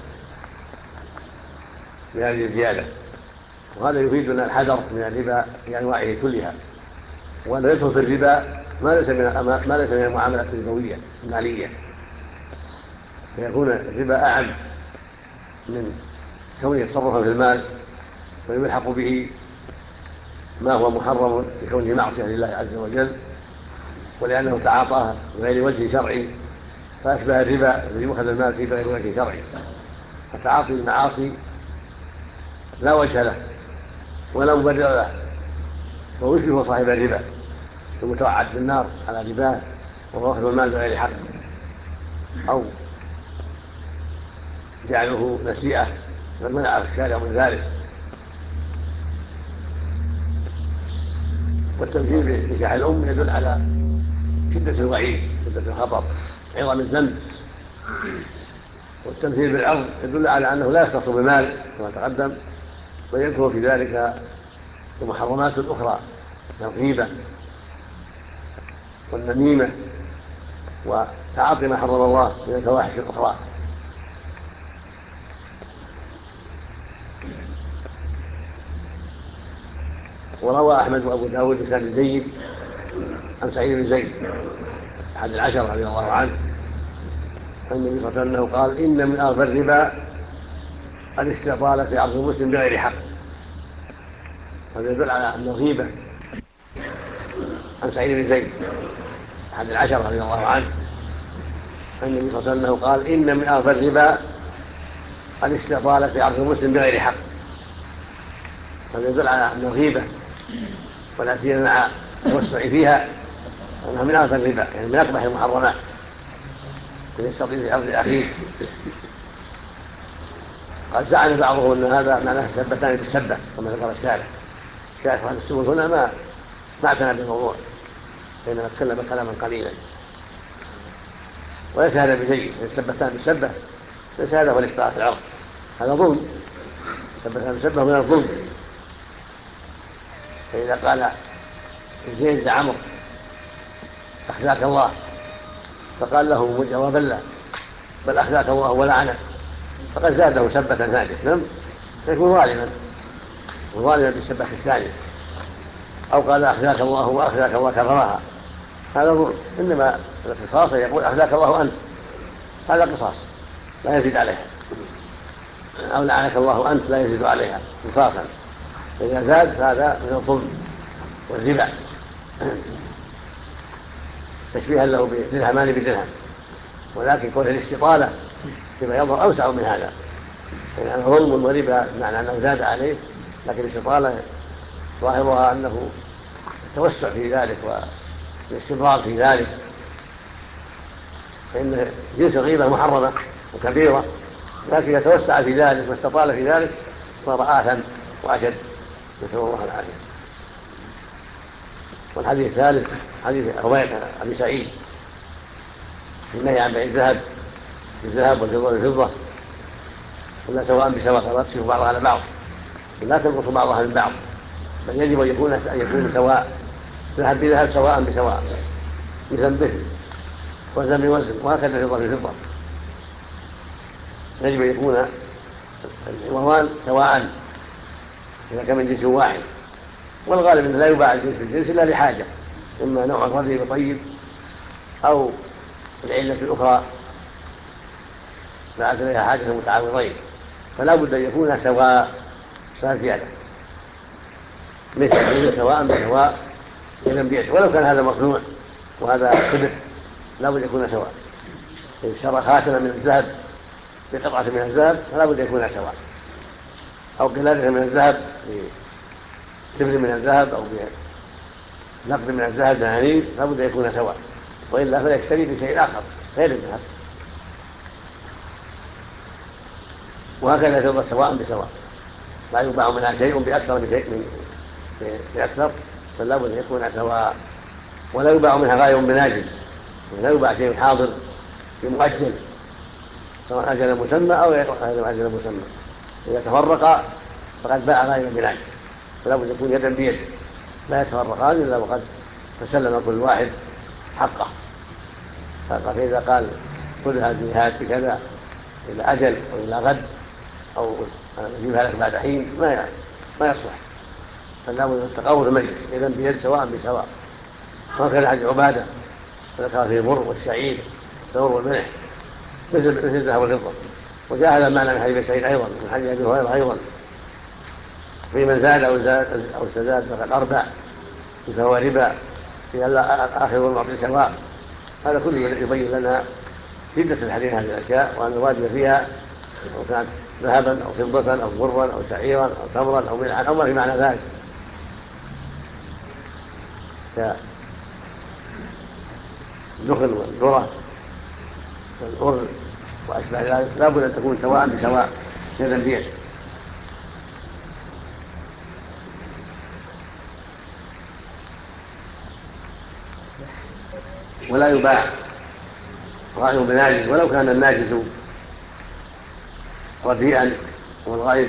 بهذه الزيادة. وهذا يفيدنا الحذر من الربا بأنواعه كلها، وأن يدخل في الربا ما ليس من المعاملات الربوية المالية، فيكون الربا أعم من كونه يتصرف في المال ويلحق به ما هو محرم بكونه معصية لله عز وجل، ولأنه تعاطاه بغير وجه شرعي، فأشبه الربا الذي يؤخذ المال فيه بغير وجه شرعي. فتعاطي المعاصي لا وجه له ولا مبرر له، وهو يشبه صاحب الربا المتوعد بالنار على رباه، وهو أخذ المال بغير حق، أو جعله نسيئة منع الشارع من ذلك. والتمثيل بنكاح الأم يدل على شدة الوعيد، شدة الخطر، عظم الذنب. والتمثيل بالعرض يدل على أنه لا يختص بمال كما تقدم، ويذكر في ذلك المحرمات الأخرى كالغيبة والنميمة وتعاطي ما حرم الله من الفواحش الأخرى. وروى أحمد وأبو داود بسند جيد عن سعيد بن زيد أحد العشرة رضي الله عنه أن النبي صلى الله عليه وسلم قال: إن من أغفى الربا الاستطالة في عرض المسلم بغير حق. هذا يدل على أن الغيبة. عن سعيد بن زيد أحد العشرة رضي الله عنه أن النبي صلى الله عليه وسلم قال: إن من أغفى الربا الاستطالة في عرض المسلم بغير حق. هذا يدل على أن الغيبة ولا سيما مع التوسع فيها أنها من أغفى الربا، يعني من أقبح المحرمات أن يستطيل في عرض أخيه. قد زعم بعضهم أن هذا معناه سبتان بالسبة كما ذكر الشارع. شارح هذا السبل هنا ما اعتنى بالموضوع، بينما تكلم كلاما قليلا. وليس هذا بجيد، السبتان بالسبة ليس هذا هو الاختلاط في العرض، هذا ظلم. سبتان بالسبة من الظلم. فإذا قال زيد لعمرو: أخزاك الله، فقال له جوابا: لا، بل أخزاك الله ولعنك، فقد زاده سبة ثانية. نعم، يكون ظالما بالسبة الثانية. أو قال: أخزاك الله وأخزاك الله كررها، هذا ظلم. إنما القصاص يقول: أخزاك الله أنت، هذا قصاص لا يزيد عليها. أو لعنك الله أنت لا يزيد عليها قصاصا. فإذا زاد فهذا من الظلم والربا، تشبيها له بدرهمان بدرهم. ولكن كون الاستطالة فيما يظهر أوسع من هذا، يعني ظلم وربا بمعنى أنه زاد عليه، لكن الاستطالة ظاهرها أنه التوسع في ذلك والاستمرار في ذلك، فإن جنس الغيبة محرمة وكبيرة، لكن يتوسع في ذلك واستطال في ذلك صار آثم وأشد، نسأل الله العافية. والحديث الثالث حديث أبي سعيد في النهي عن بيع الذهب والفضة بالفضة إلا سواء بسواء، فلا تشوف بعضها على بعض، لا تنقص بعضها من بعض، بل يجب أن يكون سواء، ذهب بذهب سواء بسواء، مثل مثل، وزن بوزن، وهكذا الفضة بالفضة. يجب أن يكون العوضان سواء إذا كان من جنس واحد. والغالب أنه لا يباع الجنس بالجنس إلا لحاجة، إما نوع رديء وطيب أو العلة الأخرى دعت إليها حاجة المتعاوضين، فلا بد أن يكون سواء لا زيادة، مثل سواء بسواء إذا بيت، ولو كان هذا مصنوع وهذا سبت لا بد أن يكون سواء. إن شرى خاتما من الذهب بقطعة من الذهب فلا بد أن يكون سواء، أو قلادة من الذهب بسبر من الذهب أو بنقد من الذهب دنانير لا بد أن يكون سواء، وإلا فلا يشتري بشيء آخر غير الذهب. وهكذا الفضة سواء بسواء، لا يباع منها شيء بأكثر من شيء بأكثر، فلا بد أن يكون سواء. ولا يباع منها غاية بناجز، ولا يباع شيء حاضر بمؤجل، سواء أجل مسمى أو غير أجل مسمى. إذا تفرقا فقد باع غاية بناجز، فلا بد يكون يدا بيد، لا يتفرقان إلا وقد تسلم كل واحد حقه. فإذا قال خذها بكذا إلى أجل أو إلى غد أو أجيبها لك بعد حين ما يصلح، فلا بد التقاوم في المجلس إذا بيد سواء بسواء. وهكذا حديث عبادة ذكر فيه البر والشعير والثور والملح مثل الذهب والفضة. وجاء هذا المعنى من حديث سعيد أيضا، من حديث أبي هريرة أيضا، في من زاد أو استزاد فقد أربع فهو ربا، في الآخر والمعطي سواء. هذا كله يبين لنا شدة الحديث هذه الأشياء، وأن الواجب فيها أو كانت ذهبا أو فضة أو برا أو شعيرا أو تمرا أو ملحا أو ما في معنى ذلك كالدخن والذرة والأرز وأشبه ذلك، لا بد أن تكون سواء بسواء يدا بيد. ولا يباع غائب بناجز ولو كان الناجز رديئا والغائب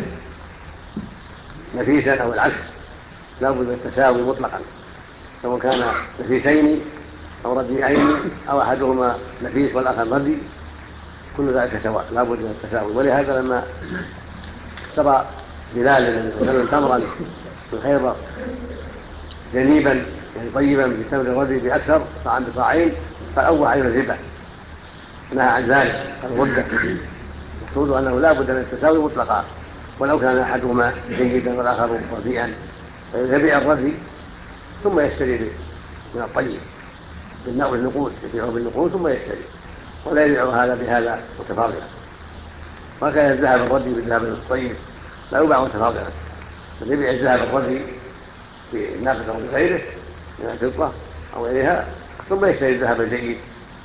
نفيسا أو العكس، لا بد من التساوي مطلقا، سواء كان نفيسين أو رديئين أو أحدهما نفيس والآخر ردي، كل ذلك سواء لا بد من التساوي. ولهذا لما اشترى بلال النبي صلى الله عليه وسلم تمرا من خيبر جنيبا يعني طيبا بتمر الردي بأكثر صاعا بصاعين فأوى عين الربا، نهى عن ذلك الغدة. المقصود أنه لا بد من التساوي مطلقا، ولو كان أحدهما جيدا والآخر رديئا فيبيع الردي ثم يشتري من الطيب بالنقود، يبيعه بالنقود ثم يشتري، ولا يبيع هذا بهذا متفاضلا. وكان الذهب الردي بالذهب الطيب لا يباع متفاضلا، بل يبيع الذهب الردي بالنقد أو بغيره من الفضة أو غيرها، ثم يشتري الذهب الجيد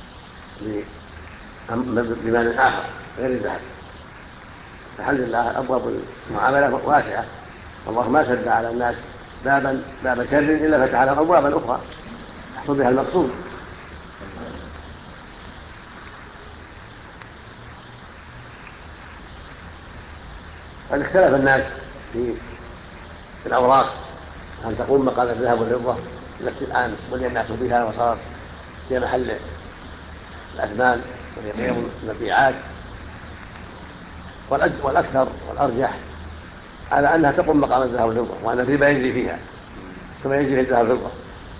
بمال آخر غير الذهب. الحمد لله أبواب المعاملة واسعة، والله ما سد على الناس باب شر إلا فتح لهم أبوابا أخرى يحصل بها المقصود. قد اختلف الناس في الأوراق هل تقوم مقام الذهب والفضة التي الآن بدأ الناس بها وصارت في محل الأثمان وهي قيم المبيعات، والأكثر والأرجح على أنها تقوم مقام الذهب والفضة، وأن الربا يجري فيها كما يجري في الذهب والفضة.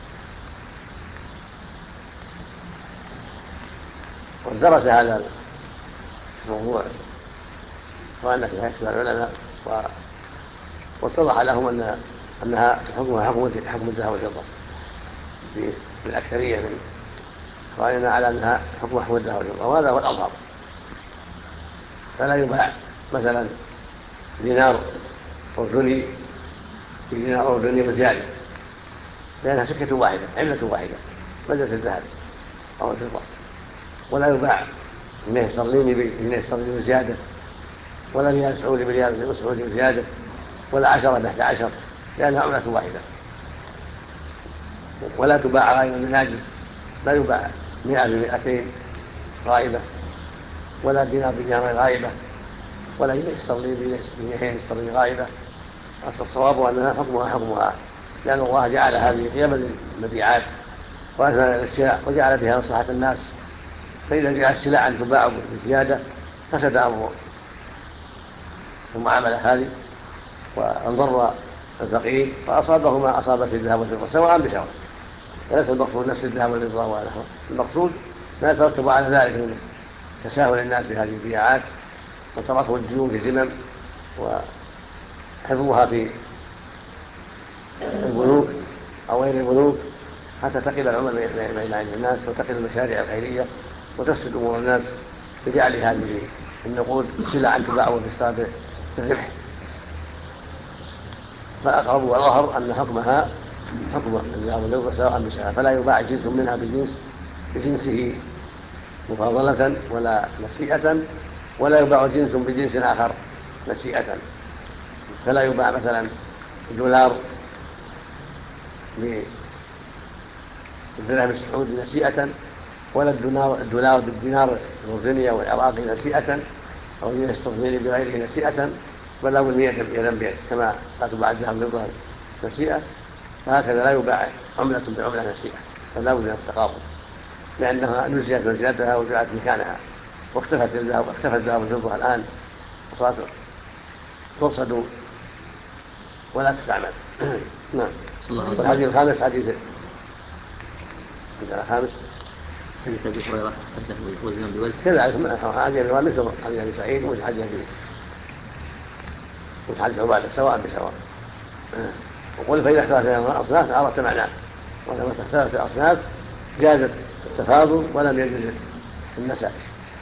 ودرس هذا الموضوع وأن فيها اختلاف العلماء، واتضح لهم أنها حكمها حكم الذهب والفضة في الأكثرية من رأينا على أنها حكمها حكم الذهب والفضة، وهذا هو الأظهر. فلا يباع مثلا دينار أردني بدينار أردني وزيادة، لأنها سكة واحدة علة واحدة بدلة الذهب أو الفضة. ولا يباع جنيه استرليني بجنيه استرليني وزيادة، ولا ريال سعودي بريال سعودي وزيادة، ولا 10 ب11، لأنها عملة واحدة. ولا تباع غائبة بناجز، لا يباع 100 ب200 غائبة، ولا دينار بدينار غائبة، ولا جنيه استرليني بجنيهين استرليني غائبة. الصواب أنها حكمها لأن الله جعل هذه قيما للمبيعات وأثمن الأشياء وجعل بها مصلحة الناس، فإذا جاء السلع أن تباع بزيادة فسد أمر المعاملة هذه وانضر الفقير فأصابه ما أصاب في الذهب والفضة سواء بسواء. وليس المقصود نفس الذهب والفضة ونحوه، المقصود ما يترتب على ذلك من تساهل الناس في هذه البيعات وتراكم الديون في ذمم وحفظها في البنوك أو غير البنوك حتى تقل العمل بين الناس وتقل المشاريع الخيرية وتفسد أمور الناس بجعل هذه النقود سلعا تباع وتشترى بالربح. فأقرب والأظهر أن حكمها حكم الذهب والفضة سواء بسواء، فلا يباع جنس منها بجنسه مفاضلة ولا نسيئة، ولا يباع جنس بجنس آخر نسيئة. فلا يباع مثلا الدولار بالدرهم السعودي نسيئة، ولا الدولار بالدينار الأردني أو العراقي نسيئة، أو جنيه استرليني بغيره نسيئة، بل لا بد يدا بيد كما لا تباع الذهب والفضة نسيئة، فهكذا لا يباع عملة بعملة نسيئة، فلا بد من التقابل لأنها نسيت منزلتها وجاءت مكانها واختفت الذهب والفضة الآن وصارت ترصد ولا تستعمل. نعم. والحديث الخامس حديث الخامس حديث أبي هريرة وزنا بوزن كذلك هذه الرواية مثل حديث أبي سعيد وحديث عبادة سواء بسواء. وقل فإذا اختلفت الأصناف عرفت معناه، ولما اختلفت الأصناف جازت التفاضل ولم يجوز النساء،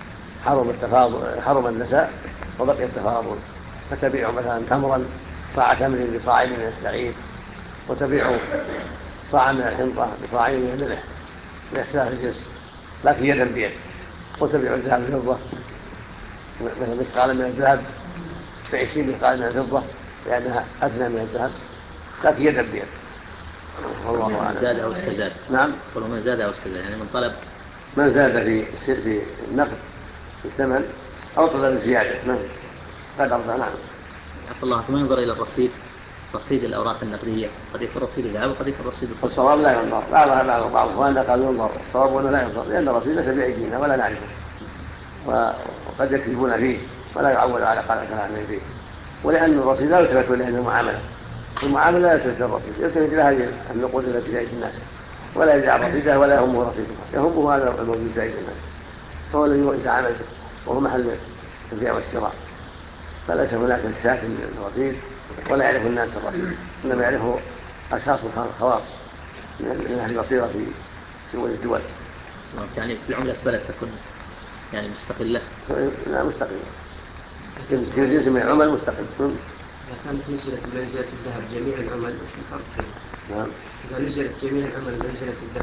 حرم النساء وبقي التفاضل. فتبيع مثلا تمرا صاع تمر بصاع من الشعير، وتبيع صاع من الحنطة بصاعين من الملح باختلاف الجنس لكن يدا بيد، وتبيع الذهب بالفضة مثل مثقال من الذهب ب20 مثقال من الفضة لأنها أدنى من الذهب لكن يدا بيد. والله أعلم. زاد أو استزاد. نعم. قالوا من زاد أو استزاد يعني من طلب من زاد في النقد في الثمن أو طلب الزيادة. نعم قدر. نعم. الله ثم ينظر إلى الرصيد رصيد الأوراق النقدية، قد يكون رصيد الذهب وقد يكون رصيد الفضة. الصواب لا ينظر، بعضها بعض الإخوان قال ينظر، الصواب أنه لا ينظر لأن الرصيد ليس بأيدينا ولا نعرفه، وقد يكذبون فيه ولا يعول على كلامهم فيه، ولأن الرصيد لا يلتفت إليه المعاملة، المعاملة لا يلتفت الرصيد، يلتفت إلى هذه النقود التي في أيدي الناس ولا يدعي رصيدها ولا يهمه رصيدها، يهمه هذا الموجود في أيدي الناس هو الذي يتعامل به وهو محل البيع والشراء، فليس هناك التفات للرصيد ولا يعرف الناس الرصيد، إنما يعرفه أشخاص خواص من أهل البصيرة في شؤون الدول. يعني في عملة بلد تكون يعني مستقلة؟ لا مستقلة، كل جنس من العمل مستقل. إذا كانت نزلت منزلة الذهب جميع العمل وش الفرق فيه؟ نعم. إذا نزلت جميع العمل منزلة الذهب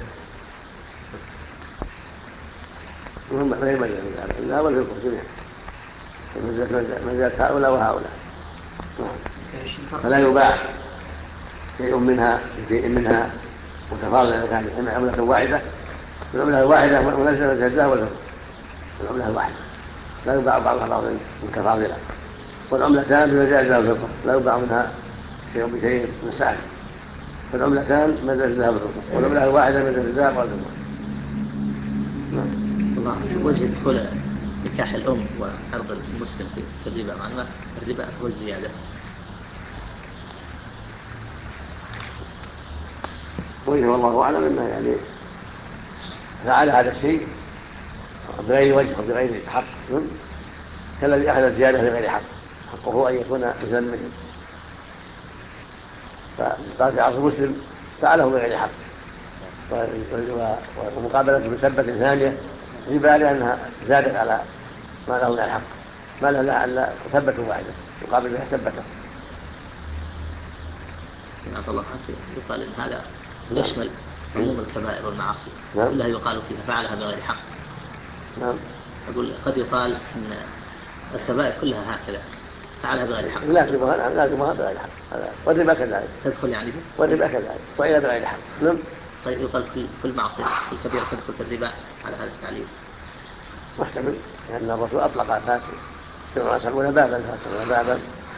ما هي منزلة الذهب والفضة جميعا، منزلة هؤلاء وهؤلاء. فلا يباع شيء منها متفاضل إذا كان عملة واحدة، العملة الواحدة منزلة الذهب والفضة، العملة الواحدة لا يباع بعضها بعضا متفاضلا، والعملتان بمنزلة الذهب والفضة لا يباع منها شيء بشيء من السعر، فالعملتان منزلة الذهب والفضة والعملة الواحدة منزلة الذهب والفضة. الله وجه دخول نكاح الأم وعرض المسلم في الربا، مع أن الربا والزيادة. وجه والله أعلم أنه يعني فعل هذا الشيء بغير وجه وبغير حق، كالذي أخذ الزيادة بغير حق، حقه أن يكون مثلا منه، فقال في عصر مسلم فعله بغير حق، ومقابلته بسبة ثانية ربا لأنها زادت على ما له من الحق، ما له ألا ثبة واحدة يقابل بها سبته. عفى الله عنك، يقال إن هذا يشمل عموم الكبائر والمعاصي كلها يقال فيها فعلها بغير حق. نعم. أقول قد يقال إن الكبائر كلها هكذا فعلها بغير حق. لازمها بغير حق، والربا كذلك تدخل يعني والربا كذلك وإلى بغير حق. نعم. طيب يقال كل معصية الكبيرة تدخل في الربا على هذا التعليل؟ محتمل، لأن الرسول أطلق الفاسق كما يسمون بابا الفاسق بابا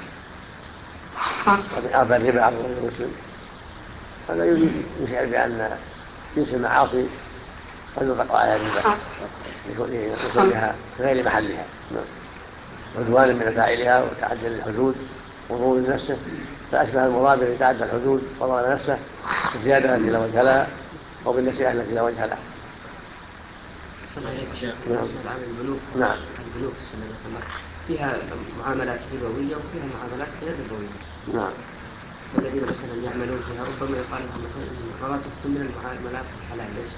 أعفى الربا عن غير المسلم، هذا يشعر بأن جنس المعاصي قد يطلق على الربا لكونها غير محلها، عدوان من فاعلها وتعدى للحدود وظهور نفسه، فأشبه المراد يتعدى الحدود وظهر نفسه بالزيادة التي لا وجه لها أو بالنسيئة التي لا وجه لها. عن البنوك. نعم. البنوك فيها معاملات ربوية وفيها معاملات غير ربوية. نعم. والذين مثلا يعملون فيها ربما يقال لهم مثلا رواتبكم من المعاملات الحلال ليس،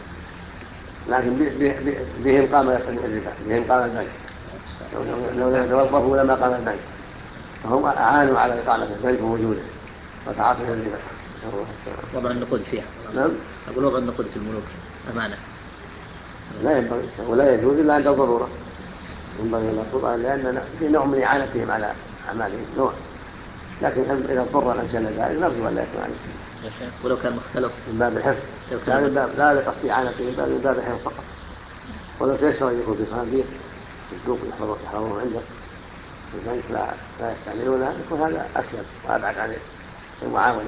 لكن بهم قام الربا، بهم قام البنك، لو لم يتوظفوا لما قام البنك، فهم أعانوا على إقامة البنك ووجوده وتعاطي الربا. وضع النقود فيها. نعم. أقول وضع النقود في الملوك أمانة لا ينبغي ولا يجوز إلا عند الضرورة، ينبغي إلى القضاء لأن في نوع من إعانتهم على أعمالهم نوع، لكن إذا اضطر الإنسان لذلك نرجو أن لا يكون عليه. ولو كان مختلف من باب الحفظ لا لقصد إعانتهم، بل من باب الحفظ فقط، ولو تيسر أن يكون في صناديق في السوق يحفظونه عنده في البنك لا يستعملونها، يكون هذا أسلم وأبعد عن المعاونة.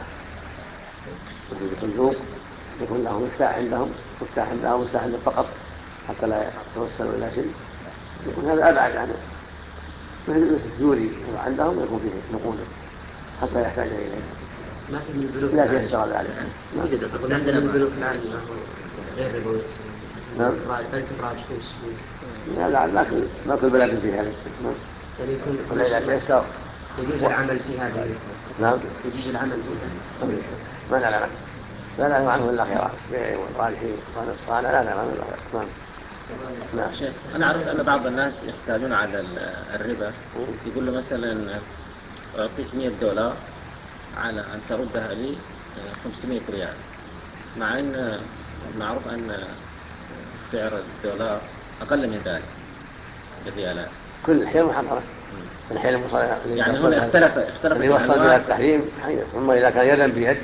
يكون في صندوق يكون له مفتاح عندهم، مفتاح عنده مفتاح عنده فقط حتى لا يتوسلوا إلى شيء، يكون هذا أبعد عنه. مثل الزوري عندهم يكون فيه نقوده حتى يحتاج إليه. ما في من البنوك لا تيسر ذلك. عندنا البنوك الآن غير ربوية. نعم. بنك الراجحين السعودي. لا ما كل بلد فيها هذا الشيء. يعني يكون ولا إذا تيسر يجوز العمل في هذا. نعم. يجوز العمل في هذا. ما نعلم عنه، لا نعلم عنه إلا خيرات، البيع والراجحين والصانع لا نعلم عنه إلا خيرات. نعم. شيخ أنا عرفت أن بعض الناس يحتاجون على الربا، يقول له مثلا أعطيك $100 على أن تردها لي 500 ريال، مع أن معروف أن سعر الدولار أقل من ذلك بالريالات. كل الحيل محرمة، الحيل يعني هنا اختلف اللي يوصل بها التحريم، ثم إذا كان يدا بيد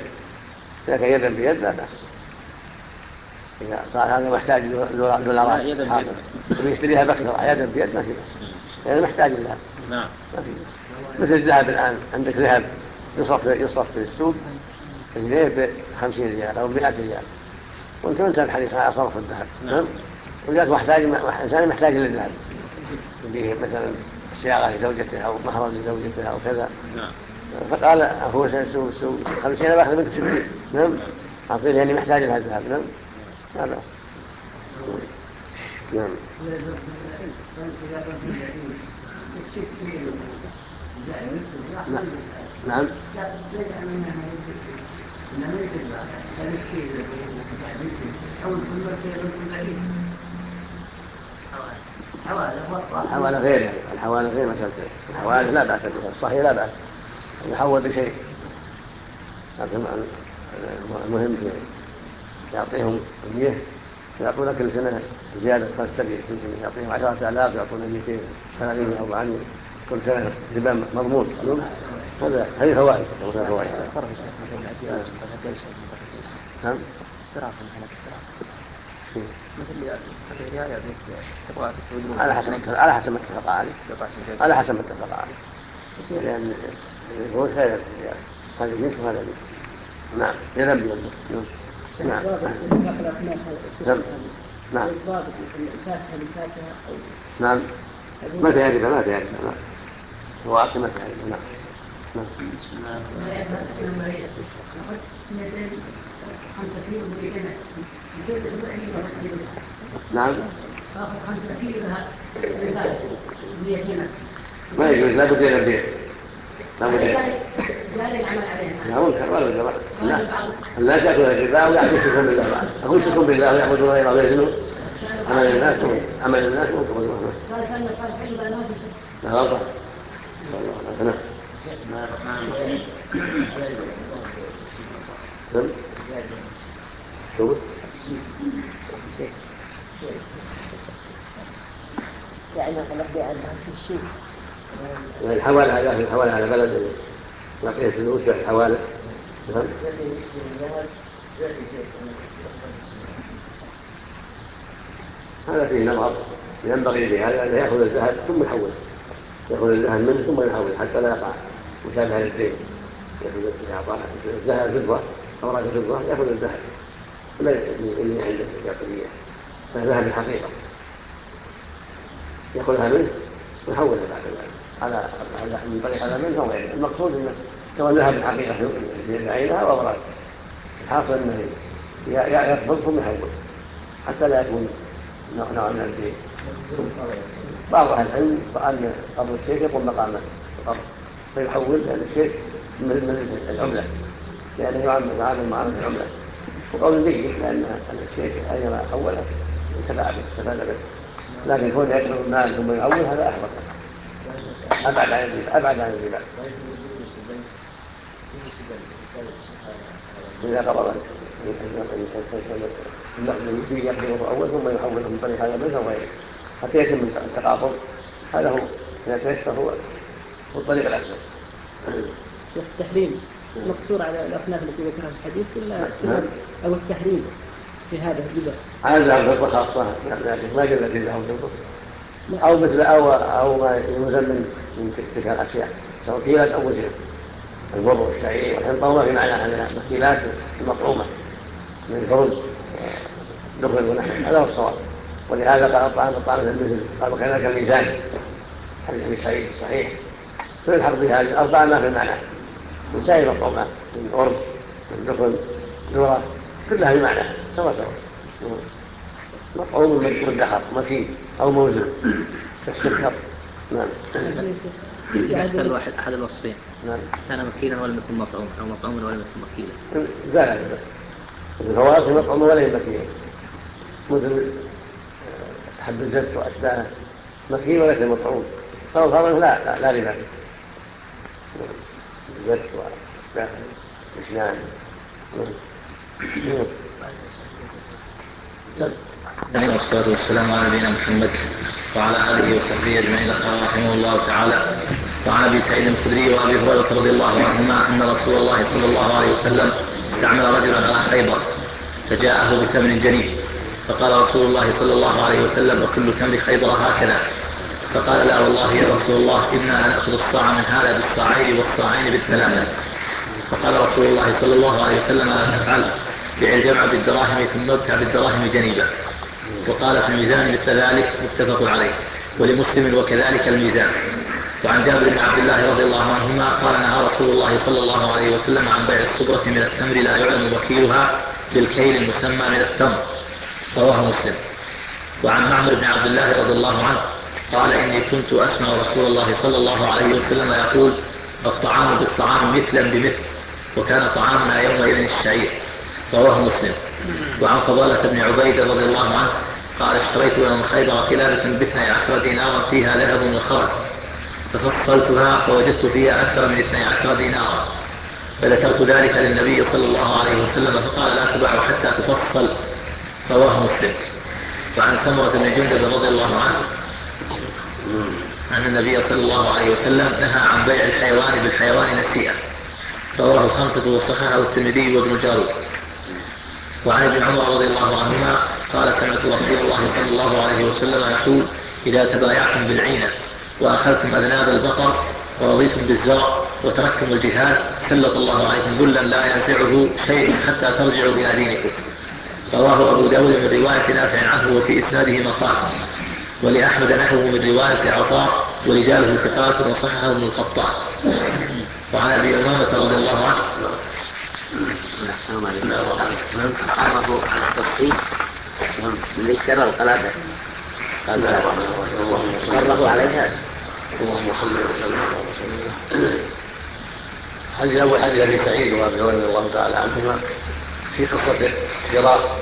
لا بأس. إذا صار هذا محتاج دولارات ويشتريها بأكثر يدا بيد ما في بأس، يعني محتاج لها. نعم. ما في مثل الذهب الآن، عندك ذهب يصرف في السوق إليه ب50 ريال أو 100 ريال، وانت الحديث على صرف الذهب. نعم. ولذلك إنسان محتاج للذهب، يديه مثلا صياغة لزوجته أو مهرا لزوجته أو كذا. نعم. فقال هو سيسوق 50 باخذ منك 60. نعم. أعطيه يعني محتاج لها الذهب. نعم. هذا. نعم. نعم. الحوالة غير مسألة الحوالة لا بأس بها، الصحيح لا بأس يحول بشيء، لكن المهم يعطيهم 100 يعطون كل سنة زيادة 5 كل سنة، يعطيهم 10,000 يعطون 230 أو 400 كل سنة ربا مضمون. هذه فوائد. نعم. استراحة مثل استراحة مثل ريال يعطيك تبغى تسوي على حسب ما اتفق عليه لأن هو خير هذا جنس وهذا جنس. نعم. ينبي. نعم. نعم. نعم. ما تعرف هو عقل ما تعرف. نعم. نعم. ما يجوز لا بد ينبه لا منكر ولا جرى. لا تأكل الربا ولا يشركون بالله، أقول يشركون بالله ويعبدون غيره ويزنون عمل الناس ويقبضون. لا غلطة. نعم. شو يعني نبدأ عنها في الشيء الحوالة على بلد يعطيه فلوس في الحوالة. هذا فيه نظر، ينبغي لهذا أن يأخذ الذهب ثم يحول، يأخذ الذهب منه ثم يحول حتى لا يقع مشابهة للدين. يأخذ الذهب فضة أوراق فضة يأخذ الذهب ولا يلي عنده يعطيه ذهب الحقيقة، يأخذها منه ويحولها بعد ذلك على من طريق هذا منه وغيره. المقصود أنه سواء ذهب الحقيقة في عينها أو أوراق، الحاصل أنه يقبض ثم يحول حتى لا يكون نوع من الدين. بعض أهل العلم أن قبض الشيء يقوم مقام القبض فيحول لأن الشيء من العملة، لأنه يعامل معاملة العملة، وقول جيد لأن الشيء أيضا حوله انتفع به استفاد به، لكن كون يقبض المال ثم يحول هذا أحوط أبعد عن الربا. إذا قبض النقد يقبضه أول ثم يحوله من طريق هذا منه وغيره حتى يتم التقابض، هذا هو إذا تيسر هو الطريق الأسهل. التحريم مقصور على الأصناف التي ذكرها في الحديث أو التحريم في هذا الربا على ذهب فضة خاصة، ما جل في ذهب فضة أو مثل أو ما يلزم من تلك الأشياء سواء كيلات أو وزن، البر والشعير والحنطة وما في معناها من المكيلات المطعومة من الفرز دخل ونحو، هذا هو الصواب. ولهذا قال الطعام المثل قالوا كذلك الميزان حديث ابي سعيد صحيح، فيلحق بها الأربعة ما في معناها من سائر الطعمات من أرز من دخل ذرة كلها بمعنى سوا مطعوم مدخر مكين أو موزن كالسكر. نعم. يحتل واحد أحد الوصفين. نعم. كان مكينا ولم يكن مطعوما أو مطعوما ولم يكن مكيلا. زال الفواكه مطعومة ولا مكيلة، مثل حب الزيت وأشباهه مكين وليس مطعوم، فالخمر لا ربا فيه. الزيت وأشباهه مشنان. والصلاة والسلام على نبينا محمد وعلى آله وصحبه أجمعين. قال رحمه الله تعالى: وعن أبي سعيد الخدري وأبي هريرة رضي الله عنهما أن رسول الله صلى الله عليه وسلم استعمل رجلا على خيبر فجاءه بثمن جنيه، فقال رسول الله صلى الله عليه وسلم: وكل تمر خيبر هكذا؟ فقال: لا والله يا رسول الله، إنا نأخذ الصاع من هذا بالصاعين والصاعين بالثلاثة. فقال رسول الله صلى الله عليه وسلم: لا تفعل، بيع الجمع بالدراهم ثم ابتع بالدراهم جنيبا. وقال في الميزان مثل ذلك، متفق عليه. ولمسلم: وكذلك الميزان. وعن جابر بن عبد الله رضي الله عنهما قال: نهى رسول الله صلى الله عليه وسلم عن بيع الصبرة من التمر لا يعلم وكيلها بالكيل المسمى من التمر. رواه مسلم. وعن معمر بن عبد الله رضي الله عنه قال: إني كنت أسمع رسول الله صلى الله عليه وسلم يقول: الطعام بالطعام مثلا بمثل، وكان طعامنا يومئذ الشعير. رواه مسلم. وعن فضالة بن عبيد رضي الله عنه قال: اشتريت يوم خيبر قلادة ب12 دينارا فيها ذهب وخرز، ففصلتها فوجدت فيها أكثر من 12 دينارا، فذكرت ذلك للنبي صلى الله عليه وسلم فقال: لا تباع حتى تفصل. رواه مسلم. وعن سمرة بن جندب رضي الله عنه أن النبي صلى الله عليه وسلم نهى عن بيع الحيوان بالحيوان نسيئا. رواه 5 وصححه الترمذي وابن الجارود. وعن ابن عمر رضي الله عنهما قال: سمعت رسول الله صلى الله عليه وسلم يقول: إذا تبايعتم بالعينة وأخذتم أذناب البقر ورضيتم بالزرع وتركتم الجهاد سلط الله عليكم ذلا لا ينزعه شيء حتى ترجعوا إلى دينكم. رواه أبو داود من رواية نافع عنه وفي إسناده مقال. ولأحمد نحوه من رواية عطاء ورجاله ثقات وصححه ابن القطان. وعن أبي أمامة رضي الله عنه عرفوا على التفصيل اللي اشترى القلادة عرفوا عليها. اللهم صل وسلم على رسول الله. حديث أول حديث أبي سعيد وأبي هريرة رضي الله تعالى عنهما في قصة شراء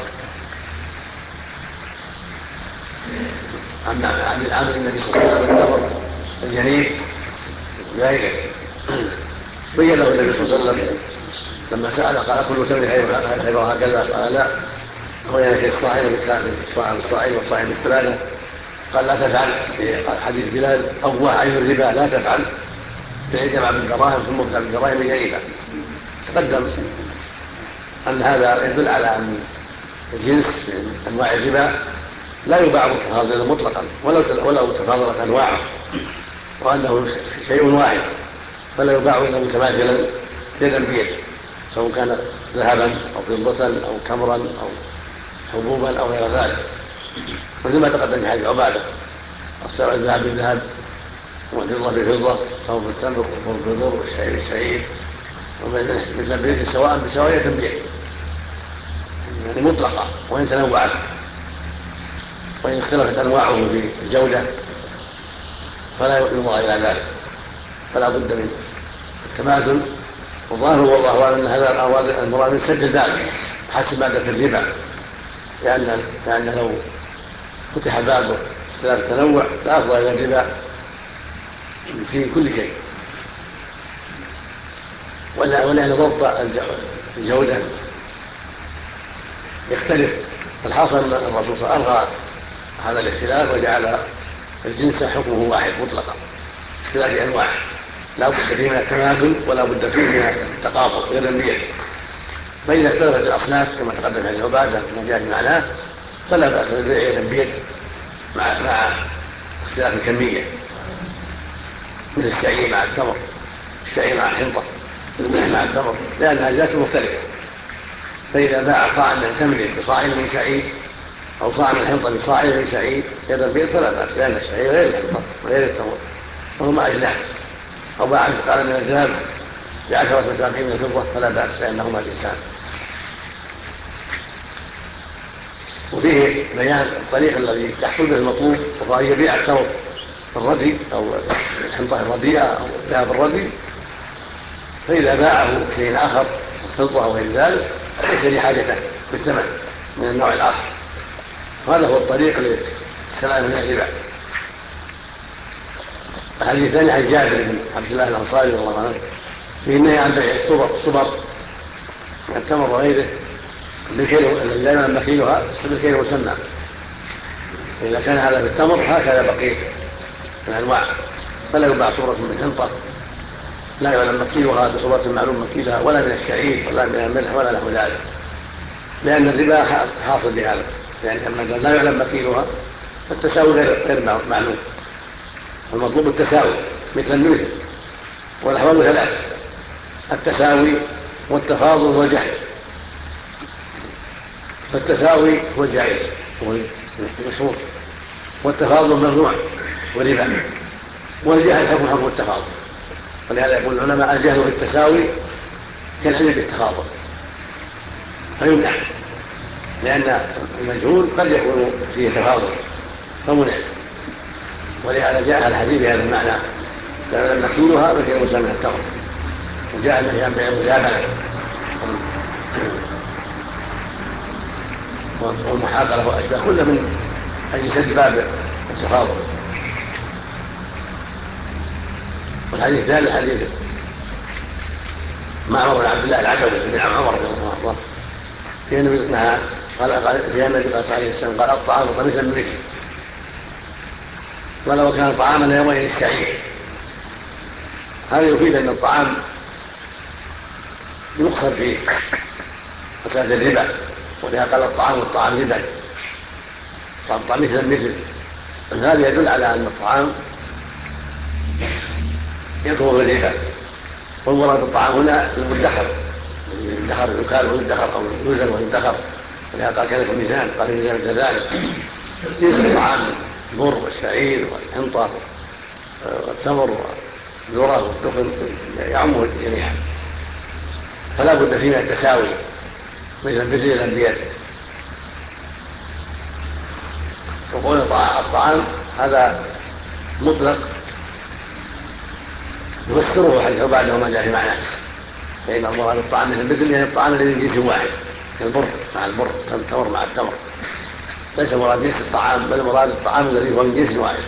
عن النبي صلى الله عليه وسلم التمر الجنيب غيره. بين له النبي صلى الله عليه وسلم لما سأل قال: كل تمر خير هكذا؟ قال: لا، هو ينشي الصاعين والصاعين بالثلاثة. قال: لا تفعل. في حديث بلال: أوه عين الربا، لا تفعل، بيع الجمع بالدراهم ثم ابتع بالدراهم جنيبا. تقدم أن هذا يدل على أن الجنس من أنواع الربا لا يباع متفاضلا مطلقا ولو تفاضلت أنواعه، وأنه شيء واحد فلا يباع إلا متماثلا يدا بيد، سواء كان ذهبا أو فضة أو تمرا أو حبوبا أو غير ذلك. مثل ما تقدم في حديث عبادة: الصير الذهب بالذهب والفضة بالفضة، ثوب بالتمر والبر بالبر والشعير بالشعير، مثل البيت سواء بسواء يدا بيد، يعني مطلقة وإن تنوعت وإن اختلفت أنواعه في الجودة فلا ينظر إلى ذلك، فلا بد من التماثل. والظاهر والله أعلم أن هذا المراد من سد ذلك حسب مادة الربا، لأن لو فتح باب اختلاف التنوع لا أفضل إلى الربا في كل شيء، ولأن ضبط الجودة يختلف. الحاصل أن الرسول صلى الله عليه وسلم ألغى هذا الاختلاف وجعل الجنس حكمه واحد مطلقا، اختلاف أنواع لا بد فيه من التماثل ولا بد فيه من التقابل يدا بيد. فإذا اختلفت الأصناف كما تقدم عن العبادة وما جاء بمعناه فلا بأس بالبيع يدا بيد مع اختلاف الكمية، مثل الشعير مع التمر، الشعير مع الحنطة، الملح مع التمر، لأنها أجناس مختلفة. فإذا باع صاع من تمر بصاع من شعير أو صاع من حنطة بصاع من شعير يدا بيد فلا بأس، لأن الشعير غير الحنطة وغير التمر وهما أجناس. أو باع مثقالا من الذهب ب10 مثاقين من الفضة فلا بأس، لأنهما جنسان. وفيه بيان الطريق الذي يحصل به المطلوب، وهو أن يبيع التمر الردي أو الحنطة الرديئة أو الذهب الردي، فإذا باعه شيء آخر فضة أو غير ذلك ليس لحاجته بالثمن من النوع الآخر. وهذا هو الطريق للسلام من الربا. الحديث الثاني عن جابر بن عبد الله الأنصاري رضي الله عنه فيه النهي عن بيع الصبر من التمر وغيره الذي لا يعلم مكيلها بالكيل المسمى. إذا كان هذا بالتمر هكذا بقية الأنواع، فلا يباع صورة من حنطة لا يعلم مكيلها بصورة معلوم مكيلها، ولا من الشعير ولا من الملح ولا نحو ذلك، لأن الربا حاصل بهذا. يعني أما لا يعلم مكيلها فالتساوي غير معلوم، المطلوب التساوي مثل المثل، والأحوال ثلاثة: التساوي والتفاضل والجهل. فالتساوي هو الجائز هو المشروط، والتفاضل ممنوع وربا، والجهل حكم التفاضل. ولهذا يقول العلماء الجهل بالتساوي كالعلم بالتفاضل فيمنع، لأن المجهول قد يكون فيه تفاضل فمنع. ولهذا جاء الحديث بهذا المعنى لما نكيلها مثل موسى من التمر، وجاء النهي عن بيع المزابنة والمحاقرة وأشباه كله من أجل سد باب التفاضل. والحديث الثالث حديث معمر بن عبد الله العدوي بن عمر رضي الله عنه في النبي صلى الله عليه وسلم قال الطعام طمثا من مثل، ولو كان طعاما يومئذ الشعير. هذا يفيد أن الطعام يقصد فيه مسألة الربا، ولهذا قال الطعام والطعام ربا، طعام مثل مثل. هذا يدل على أن الطعام يدخل في الربا. والمراد بالطعام هنا المدخر، الدخر يكال ويدخر أو يوزن ويدخر. ولهذا قال كان في الميزان، قال الميزان كذلك جنس الطعام البر والشعير والحنطة والتمر والذرة والدخن يعمه جميعا. فلا بد فيه من التساوي ليس بزي الأندية. وقول الطعام هذا مطلق يفسره حديث بعده ما جاء في معناه، فإن المراد بالطعام مثل يعني الطعام الذي من جنس واحد كالبر مع البر، التمر مع التمر، ليس مراد جنس الطعام بل مراد الطعام الذي هو من جنس واحد.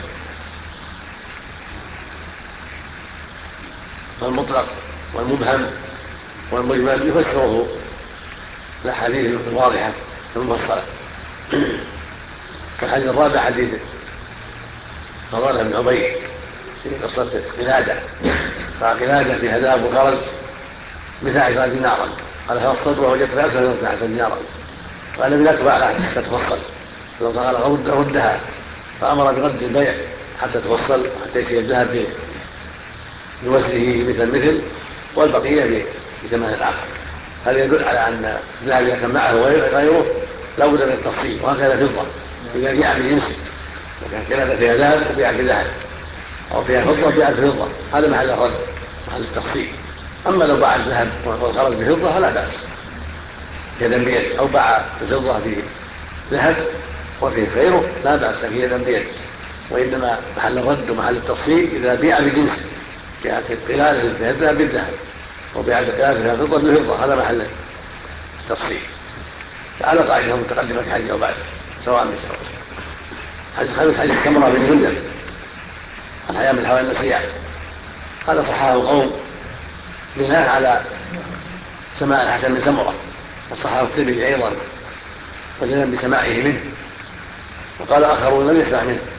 فالمطلق والمبهم والمجمل يفسره الأحاديث الواضحة المفصلة. فالحديث الرابع حديث فضالة بن عبيد في قصة قلادة، فقلادة في هداب وخرز ب12 دينارا، قال فوصلت ووجدت في أكثر من 12 دينارا، قال النبي لا تباع لها حتى تفصل، فلو قال ردها، فأمر برد البيع حتى تفصل حتى يصير الذهب بوزنه مثل والبقية بثمن الآخر. هذا يدل على أن الذهب إذا كان معه غيره لا بد من التفصيل، وهكذا فضة إذا بيع بجنسه، وكان قلادة فيها ذهب وبيع بذهب، أو فيها فضة بيع بفضة، هذا محل الرد محل التفصيل. أما لو باع الذهب والخرج بفضة فلا بأس يدا بيد، أو باع الفضة بذهب وفيه غيره لا بأس فيه يدا بيد. وإنما محل الرد ومحل التفصيل إذا بيع بجنسه، بيعت القلادة فيها الذهب بالذهب وبيعت القلادة فيها الفضة بالفضة، هذا محل التفصيل على قاعدة متقدمة في حديث أو بعد سواء بسواء. حديث خامس حديث كمرة بن جندب الحياة من الهوى النسيئة، هذا صححه القوم بناء على سماع الحسن بن سمرة، وصححه الترمذي أيضا وجزم بسماعه منه، وقال آخرون لم يسمع منه،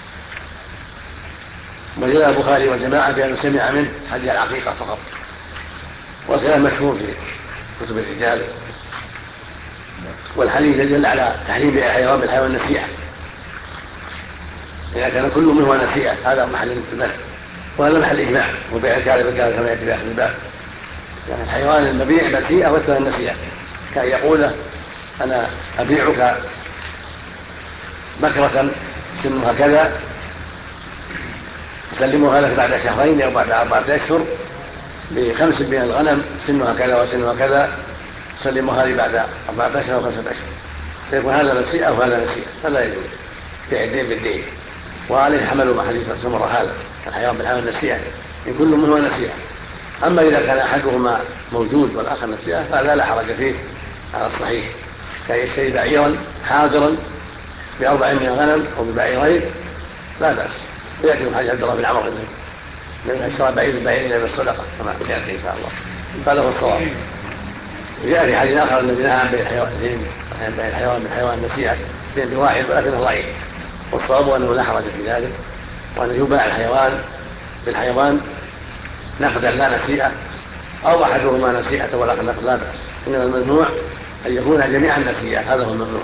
وجزم البخاري والجماعة بأنه سمع منه حديث العقيقة فقط. والكلام مشهور في كتب الرجال. والحديث يدل على تحريم بيع الحيوان بالحيوان النسيئة إذا كان كل منه نسيئة، هذا محل الاتباع وهذا محل الإجماع. وبيع الكالب بالكالب كما يأتي في آخر الباب، يعني الحيوان المبيع نسيئة والثمن النسيئة، كان يقول أنا أبيعك بكرة سنها كذا أسلمها لك بعد شهرين أو بعد 4 أشهر ب5 من الغنم سنها كذا وسنها كذا، سلمها لي بعد 4 أشهر أو 5 أشهر، فيكون هذا نسيئة وهذا نسيئة، فلا يجوز بيع الدين بالدين. وعليه حملوا حديث سمرة هذا الحيوان بالحيوان النسيئة إن كل منه نسيئة. أما إذا كان أحدهما موجود والآخر نسيئة فهذا لا حرج فيه على الصحيح، كان يشتري بعيرا حاضرا ب4 من الغنم أو ببعيرين لا بأس. ويأتي حديث عبد الله بن عمر من اشترى بعير بالصدقة كما يأتي إن شاء الله، هذا هو الصواب. وجاء في حديث آخر الذي نهى عن بيع الحيوان بالحيوان النسيئة بواحد ولكنه ضعيف، والصواب أنه لا حرج في ذلك، وأن يباع الحيوان بالحيوان نقدا لا نسيئة، أو أحدهما نسيئة والآخر نقد لا بأس. إنما الممنوع أن يكون جميعا نسيئة، هذا هو الممنوع.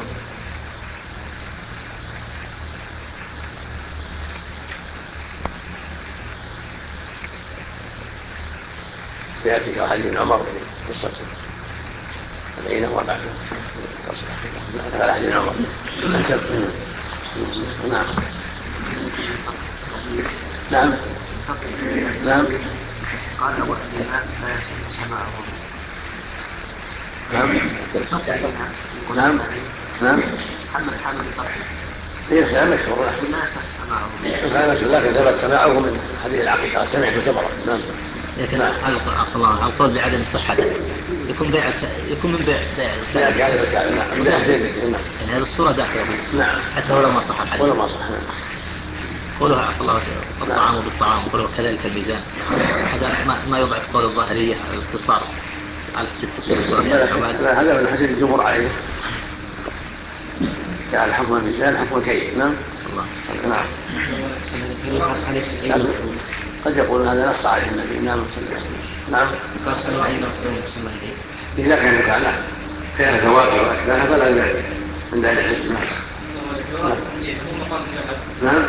يأتي كحديث ابن عمر في قصة العينة وبعد حديث ابن عمر. نعم نعم نعم قال أبو حنيفة لا يصح سماعه. نعم نعم نعم حمل الطرح هي خلاف مشهور لا يصح سماعه. خلاف مشهور لكن ثبت سماعه من حديث العقيقة سمعت سمرة. نعم لكن القول بعدم صحته يكون من بيع الكعبة. نعم يعني هذه الصورة داخلة نعم حتى ولو ما صح الحديث ولو ما صح. قولها الله الطعام بالطعام قولوا كذلك الميزان. هذا ما يضعف قول الظاهرية على الاختصار على الستة. هذا من حديث الجمهور عليه يعني حكم الميزان حكم الكيل. نعم نعم قد يقول هذا نص عليه النبي. نعم نعم إذا كان كان فواكه وأشباهها فلا يجوز عند أهل العلم. نعم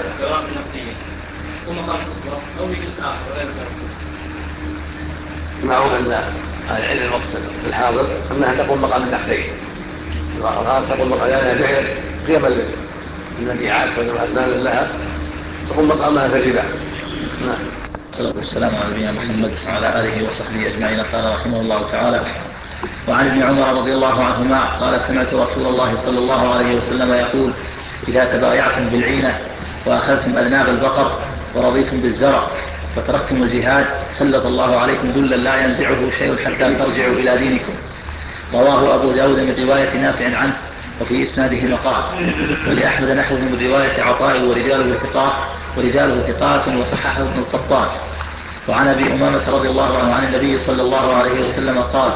معروف أن أهل العلم المقصد في الحاضر أنها تقوم مقام النقدين. الآخر تقوم مقام لأنها قيما للمبيعات والأزمان لها تقوم مقامها في الربا. نعم. والصلاة والسلام على نبينا محمد وعلى آله وصحبه أجمعين. قال رحمه الله تعالى: وعن ابن عمر رضي الله عنهما قال: سمعت رسول الله صلى الله عليه وسلم يقول: إذا تبايعتم بالعينة وأخذتم أذناب البقر ورضيتم بالزرع وتركتم الجهاد سلط الله عليكم ذلا لا ينزعه شيء حتى ترجعوا إلى دينكم. رواه أبو داود من رواية نافع عنه وفي إسناده مقال، ولأحمد نحوه من رواية عطاء ورجاله ثقات وصححه ابن القطان. وعن أبي أمامة رضي الله عنه عن النبي صلى الله عليه وسلم قال: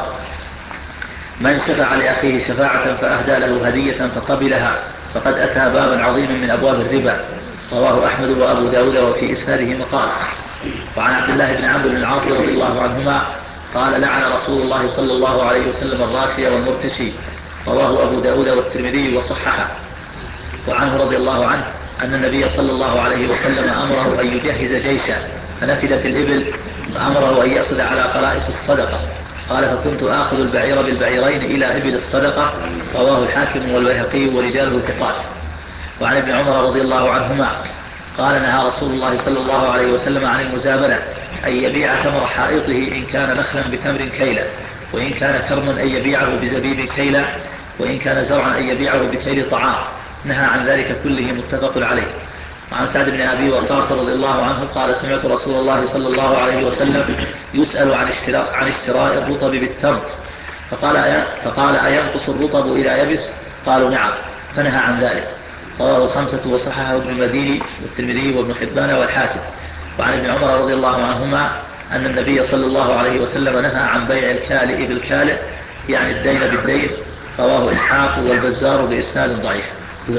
من شفع لأخيه شفاعة فأهدى له هدية فقبلها فقد أتى بابا عظيما من أبواب الربا. رواه أحمد وأبو داود وفي إسناده مقال. وعن عبد الله بن عمرو بن العاص رضي الله عنهما قال: لعن رسول الله صلى الله عليه وسلم الراشي والمرتشي. رواه أبو داود والترمذي وصححه. وعنه رضي الله عنه أن النبي صلى الله عليه وسلم أمره أن يجهز جيشا فنفدت الإبل فأمره أن يأخذ على قرائص الصدقة. قال: فكنت آخذ البعير بالبعيرين إلى إبل الصدقة. رواه الحاكم والبيهقي ورجاله ثقات. وعن ابن عمر رضي الله عنهما قال: نهى رسول الله صلى الله عليه وسلم عن المزابنة أن يبيع تمر حائطه إن كان نخلا بتمر كيلا، وإن كان كرما أن يبيعه بزبيب كيلا، وإن كان زرعا أن يبيعه بكيل طعام. نهى عن ذلك كله متفق عليه. وعن سعد بن أبي وقاص رضي الله عنه قال: سمعت رسول الله صلى الله عليه وسلم يسأل عن اشتراء الرطب بالتمر فقال: أينقص الرطب إذا يبس؟ قالوا: نعم. فنهى عن ذلك. رواه الخمسة وصححه ابن المديني والترمذي وابن حبان والحاكم. وعن ابن عمر رضي الله عنهما أن النبي صلى الله عليه وسلم نهى عن بيع الكالئ بالكالئ يعني الدين بالدين. رواه إسحاق والبزار بإسناد ضعيف. بسم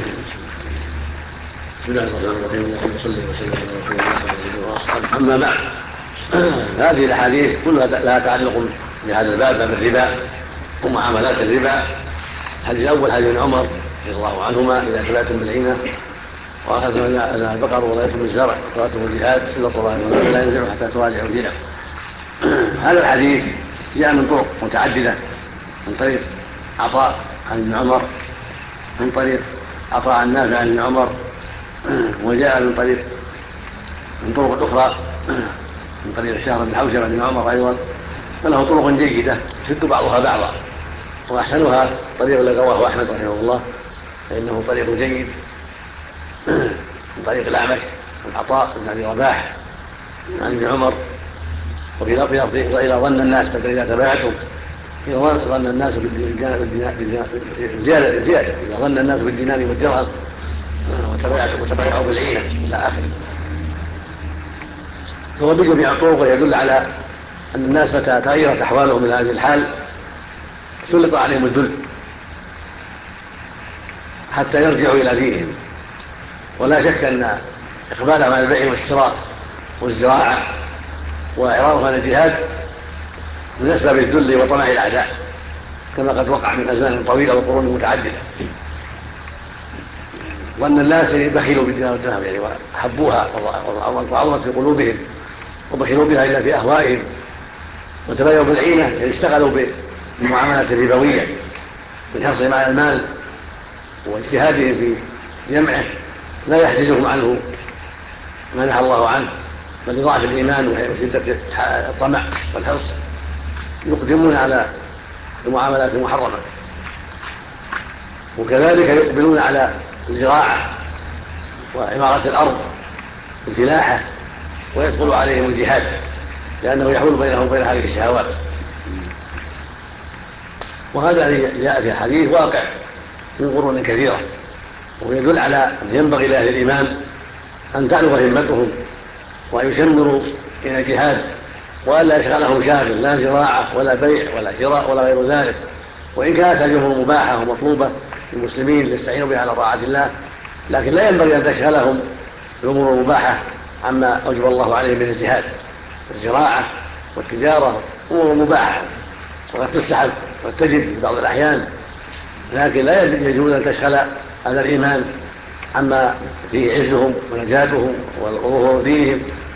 الله الرحمن الرحيم. اللهم صل وسلم على رسول الله وأصحابه. أما بعد، هذه الأحاديث كلها لها تعلق بهذا الباب، باب الربا ومعاملات الربا. الحديث الأول حديث ابن عمر رضي الله عنهما: إذا تبعتم بالعينة وأخذتم أذناب البقر ورأيتم الزرع وقرأتم الجهاد سلط الله عليكم لا ينزعوا حتى تراجعوا دينكم. هذا الحديث جاء من طرق متعددة، من طريق عطاء عن ابن عمر، من طريق عطاء عن نافع عن ابن عمر، وجاء من طرق أخرى من طريق الشهر بن حوشب عن ابن عمر أيضا. فله طرق جيدة يشد بعضها بعضا، وأحسنها طريق الذي رواه أحمد رحمه الله، فإنه طريق جيد من طريق الأعمش والعطاء بن أبي رباح عن ابن عمر. وفي لفظ: وإذا ظن الناس إذا تبايعتم، إذا ظن الناس زيادة إذا ظن الناس بالدينار والدرهم وتبايعوا بالعينة إلى آخره. فهو بجميع الطرق ويدل على أن الناس متى تغيرت أحوالهم من هذه الحال سلط عليهم الذل حتى يرجعوا إلى دينهم. ولا شك أن إقبالهم على البيع والشراء والزراعة وإعراضهم عن الجهاد من أسباب الذل وطمع الأعداء، كما قد وقع من أزمان طويلة وقرون متعددة. وأن الناس بخلوا بالدينار والدرهم يعني وحبوها وعظمت في قلوبهم وبخلوا بها إلا في أهوائهم وتبايعوا بالعينة إذا اشتغلوا بالمعاملات الربوية من حرصهم على المال واجتهادهم في جمعه لا يحجزهم عنه ما نهى الله عنه، بل لضعف الإيمان وشدة الطمع والحرص يقدمون على المعاملات المحرمة. وكذلك يقبلون على الزراعة وعمارة الأرض والفلاحة ويدخل عليهم الجهاد لأنه يحول بينهم وبين هذه الشهوات. وهذا جاء في الحديث واقع من قرون كثيرة، ويدل على أن ينبغي لأهل الإيمان أن تعلو همتهم وأن يشمروا إلى الجهاد وألا يشغلهم شاغل لا زراعة ولا بيع ولا شراء ولا غير ذلك، وإن كانت هذه الأمور مباحة ومطلوبة للمسلمين ليستعينوا بها على طاعة الله، لكن لا ينبغي أن تشغلهم الأمور المباحة عما أوجب الله عليهم من الجهاد. الزراعة والتجارة أمور مباحة وقد تستحب وقد تجب في بعض الأحيان، لكن لا يجوز أن تشغل أهل الإيمان عما فيه عزهم ونجاتهم وظهور دينهم.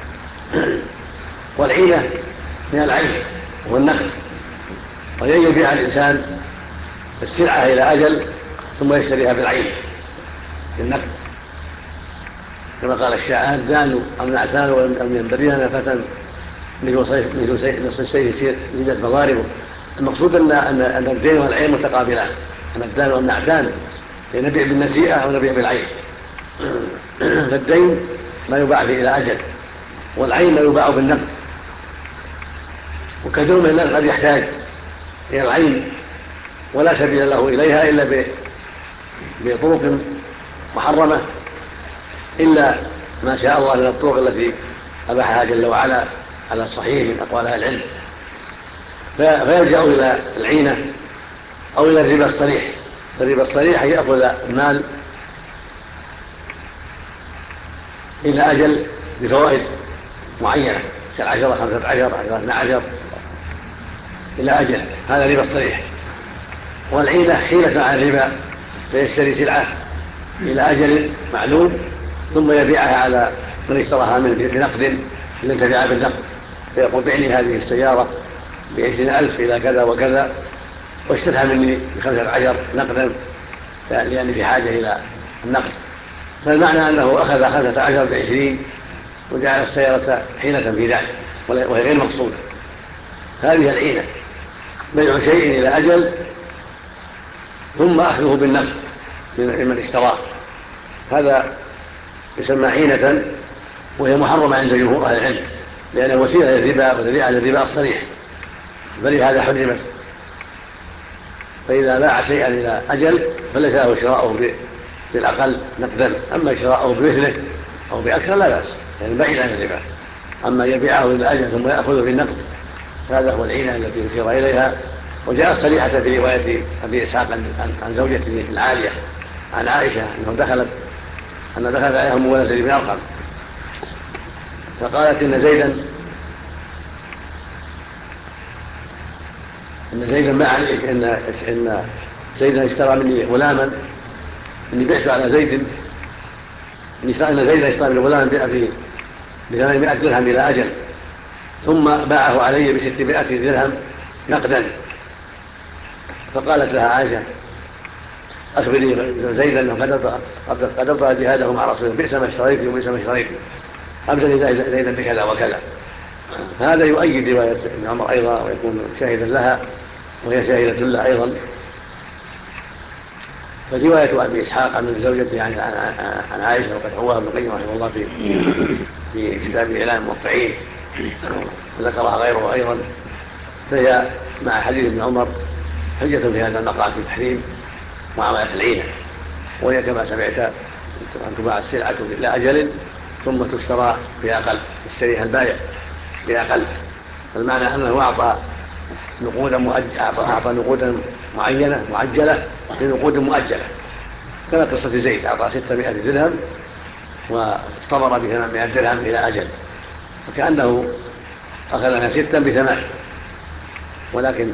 والعينة من العين والنقد، وأن يبيع الإنسان السلعة إلى أجل ثم يشتريها بالعين بالنقد، كما قال الشاعر: دان أم نعتان أم ينبرينا فتى مثل السيف زيدت مضاربه. المقصود أن الدين والعين متقابلان، أن الدان والنعتان نبيع بالنسيئة أو نبيع بالعين. فالدين ما يباع فيه إلى أجل، والعين ما يباع بالنقد. وكثير من الناس قد يحتاج إلى العين ولا سبيل له إليها إلا بطرق محرمة، إلا ما شاء الله من الطرق التي أباحها جل وعلا على الصحيح من أقوال أهل العلم، فيلجأ إلى العينة أو إلى الربا الصريح. الربا الصريح يأخذ المال إلى أجل بفوائد معينة كالعشرة 15 12 إلى أجل، هذا ربا الصريح. والعينة حيلة عن الربا، فيشتري سلعة إلى أجل معلوم ثم يبيعها على من اشتراها منه بنقد لينتفع بالنقد، فيقول: بعني هذه السيارة ب20,000 إلى كذا وكذا، واشتريها مني ب15 نقدا لأني في حاجة إلى النقد. فالمعنى أنه أخذ 15 ب20 وجعل السيارة حيلة في ذلك وهي غير مقصودة. هذه العينة بيع شيء إلى أجل ثم أخذه بالنقد من اشتراه، هذا يسمى عينة، وهي محرمة عند جمهور أهل العلم لأنه وسيلة للربا وذريعة للربا الصريح، فلهذا حرمت. فإذا باع شيئا إلى أجل فليس له شراءه بالأقل نقدا، أما شراءه بمثله أو بأكثر لا بأس، يعني بعيد عن الربا. أما يبيعه إلى أجل ثم يأخذه بالنقد هذا هو العينة التي أشير إليها. وجاءت صريحة في رواية أبي إسحاق عن زوجته العالية عن عائشة أنه دخلت عليها أم ولد بن أرقم فقالت إن زيدا باعني إن زيدا اشترى مني غلاما، إني بعت على زيد إن زيدا اشترى مني غلاما ب800 درهم إلى أجل ثم باعه علي ب600 درهم نقدا. فقالت لها عائشة: أخبري زيدا أنه قد أبطأ جهاده مع رسول الله، بئس ما اشتريت وبئس ما اشتريت، أبدلي زيدا بكذا وكذا. فهذا يؤيد رواية ابن عمر أيضا ويكون شاهدا لها وهي شاهدة له أيضا. فرواية أبي إسحاق عن زوجته يعني عن عائشة وقد رواه ابن القيم رحمه الله في كتاب إعلام الموقعين وذكرها غيره أيضا، فهي مع حديث ابن عمر حجة في هذا المقام في تحريم معاملة العينة، وهي كما سمعت أن تباع السلعة إلى أجل ثم تشترى بأقل، تشتريها البائع بأقل. فالمعنى أنه أعطى نقودا معينة معجلة لنقود مؤجلة، كما قصة زيد أعطى 600 درهم واستمر ب800 درهم إلى أجل، وكأنه أخذها 6 ب8، ولكن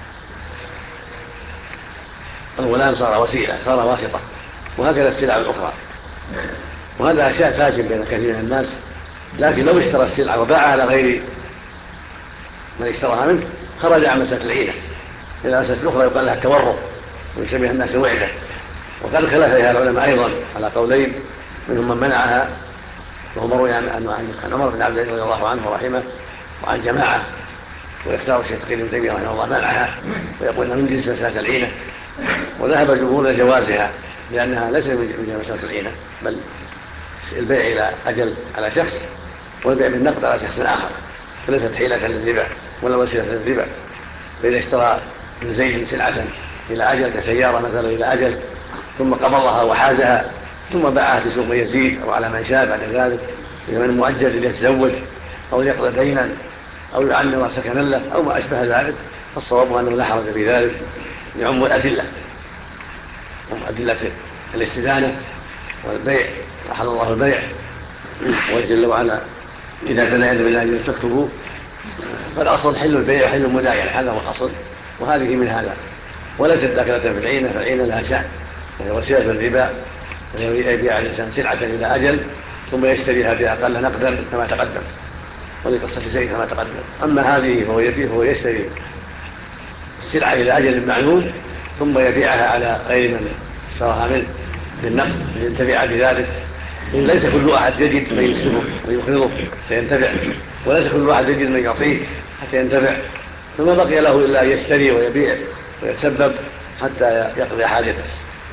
الغلام صار وسيلة، صار واسطة. وهكذا السلع الأخرى. وهذا شيء فاشل بين كثير من الناس، لكن لو اشترى السلعة وباعها على غير من اشتراها منه خرج عن مسألة العينة. إلى مسألة أخرى يقال لها التورط ويشبه الناس الوعدة. وقد خلف فيها العلماء أيضا على قولين، منهم من منعها وهو مروي عن عمر بن عبد العزيز رضي الله عنه ورحمه وعن جماعة، ويختار الشيخ تقي بن تيمية رحمه الله منعها ويقول انها من جنس مسألة العينة. وذهب الجمهور لجوازها لأنها ليست من جنس مسألة العينة، بل البيع إلى أجل على شخص والبيع بالنقد على شخص آخر، فليست حيلة للربا ولا وسيلة للربا. فإذا اشترى من زيد سلعة إلى أجل كسيارة مثلا إلى أجل ثم قبضها وحازها ثم باعها في سوق يزيد أو على من شاء بعد ذلك، إذا من مؤجل ليتزوج أو يقضي دينا أو يعمر سكنا له أو ما أشبه ذلك، فالصواب أنه لا حرج في ذلك لعموم الأدلة أدلة الاستدانة والبيع. أحل الله البيع وجل وعلا إذا تنايل بالله أن تكتبوا، فالأصل حل البيع وحل المداينة، هذا هو الأصل، وهذه من هذا وليست داخلة في العينة، فالعينة لها شأن وهي وسيلة الربا، يبيع الإنسان سلعة إلى أجل ثم يشتريها بأقل نقدا كما تقدم، ولقصة زيد كما تقدم. أما هذه فهو يشتري السلعة إلى أجل معلوم ثم يبيعها على غير من اشتراها منه بالنقد لينتفع بذلك. ليس كل أحد يجد من يسلمه ويقرضه فينتفع، وليس كل أحد يجد من يعطيه حتى ينتفع، فما بقي له إلا أن يشتري ويبيع ويتسبب حتى يقضي حاجته،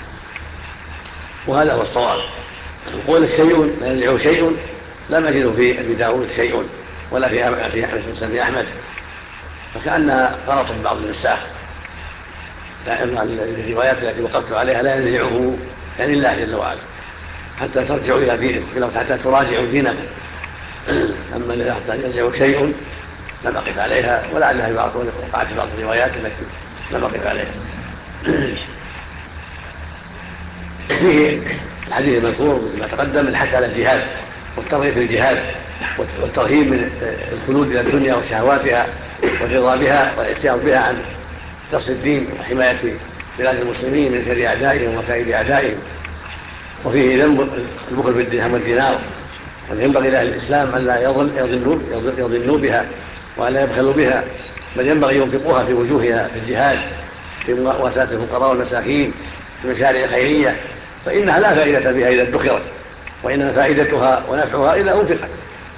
وهذا هو الصواب. يقول شيء لا ينزعه شيء لم أجده في أبي داود شيء ولا في مسند أحمد، فكأنها غلط بعض النساخ. الروايات التي وقفت عليها لا ينزعه يعني الله جل وعلا حتى ترجعوا إلى دينكم، حتى تراجعوا دينكم. أما إذا ينزعه شيء لم أقف عليها، ولعلها وقعت في بعض الروايات التي لم أقف عليها. فيه الحديث المذكور مثل ما تقدم الحث على الجهاد والترغيب في الجهاد والترهيب من الخلود إلى الدنيا وشهواتها والرضا بها والاعتراض بها عن نصر الدين وحماية بلاد المسلمين من شر أعدائهم وكيد أعدائهم. وفيه ذنب البخل بالدرهم والدينار، وينبغي لأهل الإسلام أن لا يظنوا بها وألا يبخلوا بها، بل ينبغي ينفقوها في وجوهها في الجهاد في مواساة الفقراء والمساكين في المشاريع الخيرية، فإنها لا فائدة بها إذا ادخرت، وإنما فائدتها ونفعها إذا أنفقت.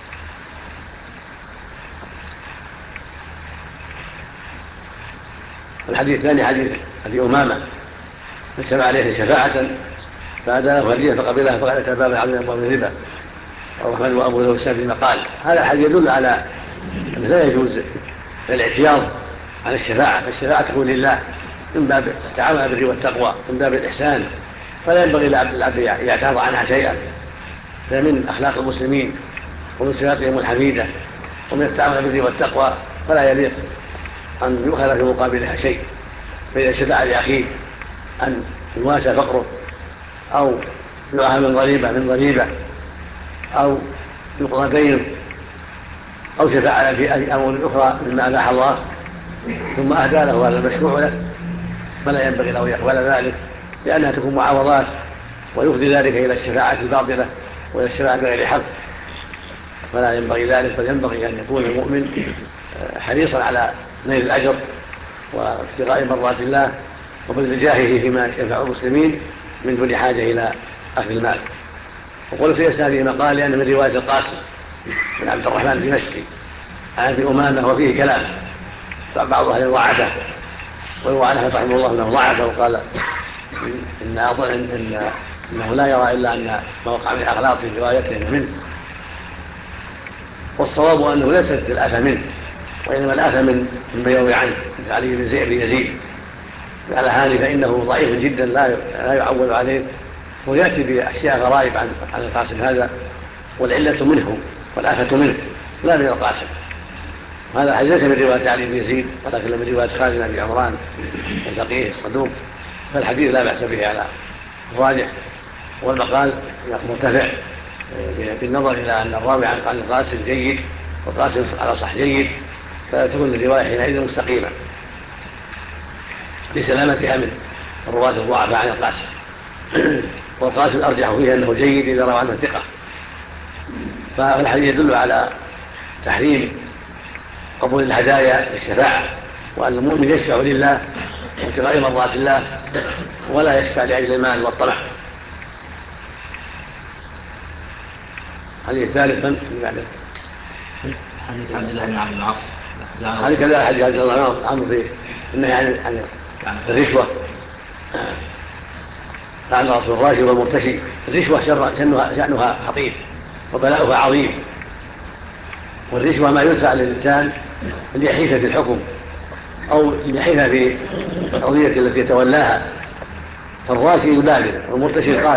الحديث الثاني حديث أبي أمامة اجتمع عليه شفاعة فأدى له هدية فقبلها فقال أتى بابا عبد أبواب الربا أو أحمد وأبو له السابق مقال. هذا الحديث يدل على أن لا يجوز الاعتياض عن الشفاعة، فالشفاعة تكون لله من باب التعاون بالبر والتقوى من باب الإحسان، فلا ينبغي للعبد يعترض عنها شيئا، فمن أخلاق المسلمين ومن صفاتهم الحميدة ومن التعاون بالبر والتقوى، فلا يليق أن يؤخذ في مقابلها شيء. فإذا شفع لأخيه أن يواسى فقره أو يعاهد من ضريبة أو يقضى دين أو شفع في أمور أخرى مما أباح الله ثم أهدى له هذا المشروع له، فلا ينبغي له يقبل ذلك، لأنها تكون معاوضات ويفضي ذلك إلى الشفاعة الباطلة وإلى الشفاعة بغير حق، فلا ينبغي ذلك. بل ينبغي أن يكون المؤمن حريصا على نيل الأجر وابتغاء مرضات الله وبذل جاهه فيما ينفع المسلمين من دون حاجة إلى أخذ المال. وقل في إسناده مقال لأن من رواية القاسم بن عبد الرحمن الدمشقي عن أبي أمامة وفيه كلام بعض أهل ضعفه، ويروى عنه رحمه الله أنه ضعفه وقال إنه لا يرى إلا أن ما وقع من أغلاط في روايته منه، والصواب أنه ليست الآفة منه وإنما الآفة مما يروي عنه مثل علي بن يزيد على هذه، فإنه ضعيف جدا لا يعول عليه، ويأتي بأشياء غرائب عن القاسم هذا، والعلة منه والآفة منه لا من القاسم. هذا الحديث ليس من رواية علي بن يزيد ولكن من رواية خالد بن أبي عمران الفقيه الصدوق، فالحديث لا بأس به على الراجح، والمقال مرتفع بالنظر إلى أن الراوي عن القاسم جيد والقاسم على صح جيد، فتكون الرواية حينئذ مستقيمة لسلامة أمن الرواة الضعفاء عن القاسم. والقاسم أرجح فيه أنه جيد إذا روى عنه ثقة، فالحديث يدل على تحريم قبول الهدايا للشفاعة، وأن المؤمن يشفع لله وابتغاء مرضات الله ولا يشفع لأجل المال والطمع. الحديث الثالث من بعده حديث عبد الله بن عمرو بن العاص. هذه كذا حديث عبد الله بن عمرو في النهي عن الرشوة، عن رسول الراشي والمرتشي. الرشوة شأنها خطير وبلاؤها عظيم، والرشوة ما يدفع للإنسان ليحيف في الحكم أو ليحيف في القضية التي يتولاها، فالراشي يبادر والمرتشي قال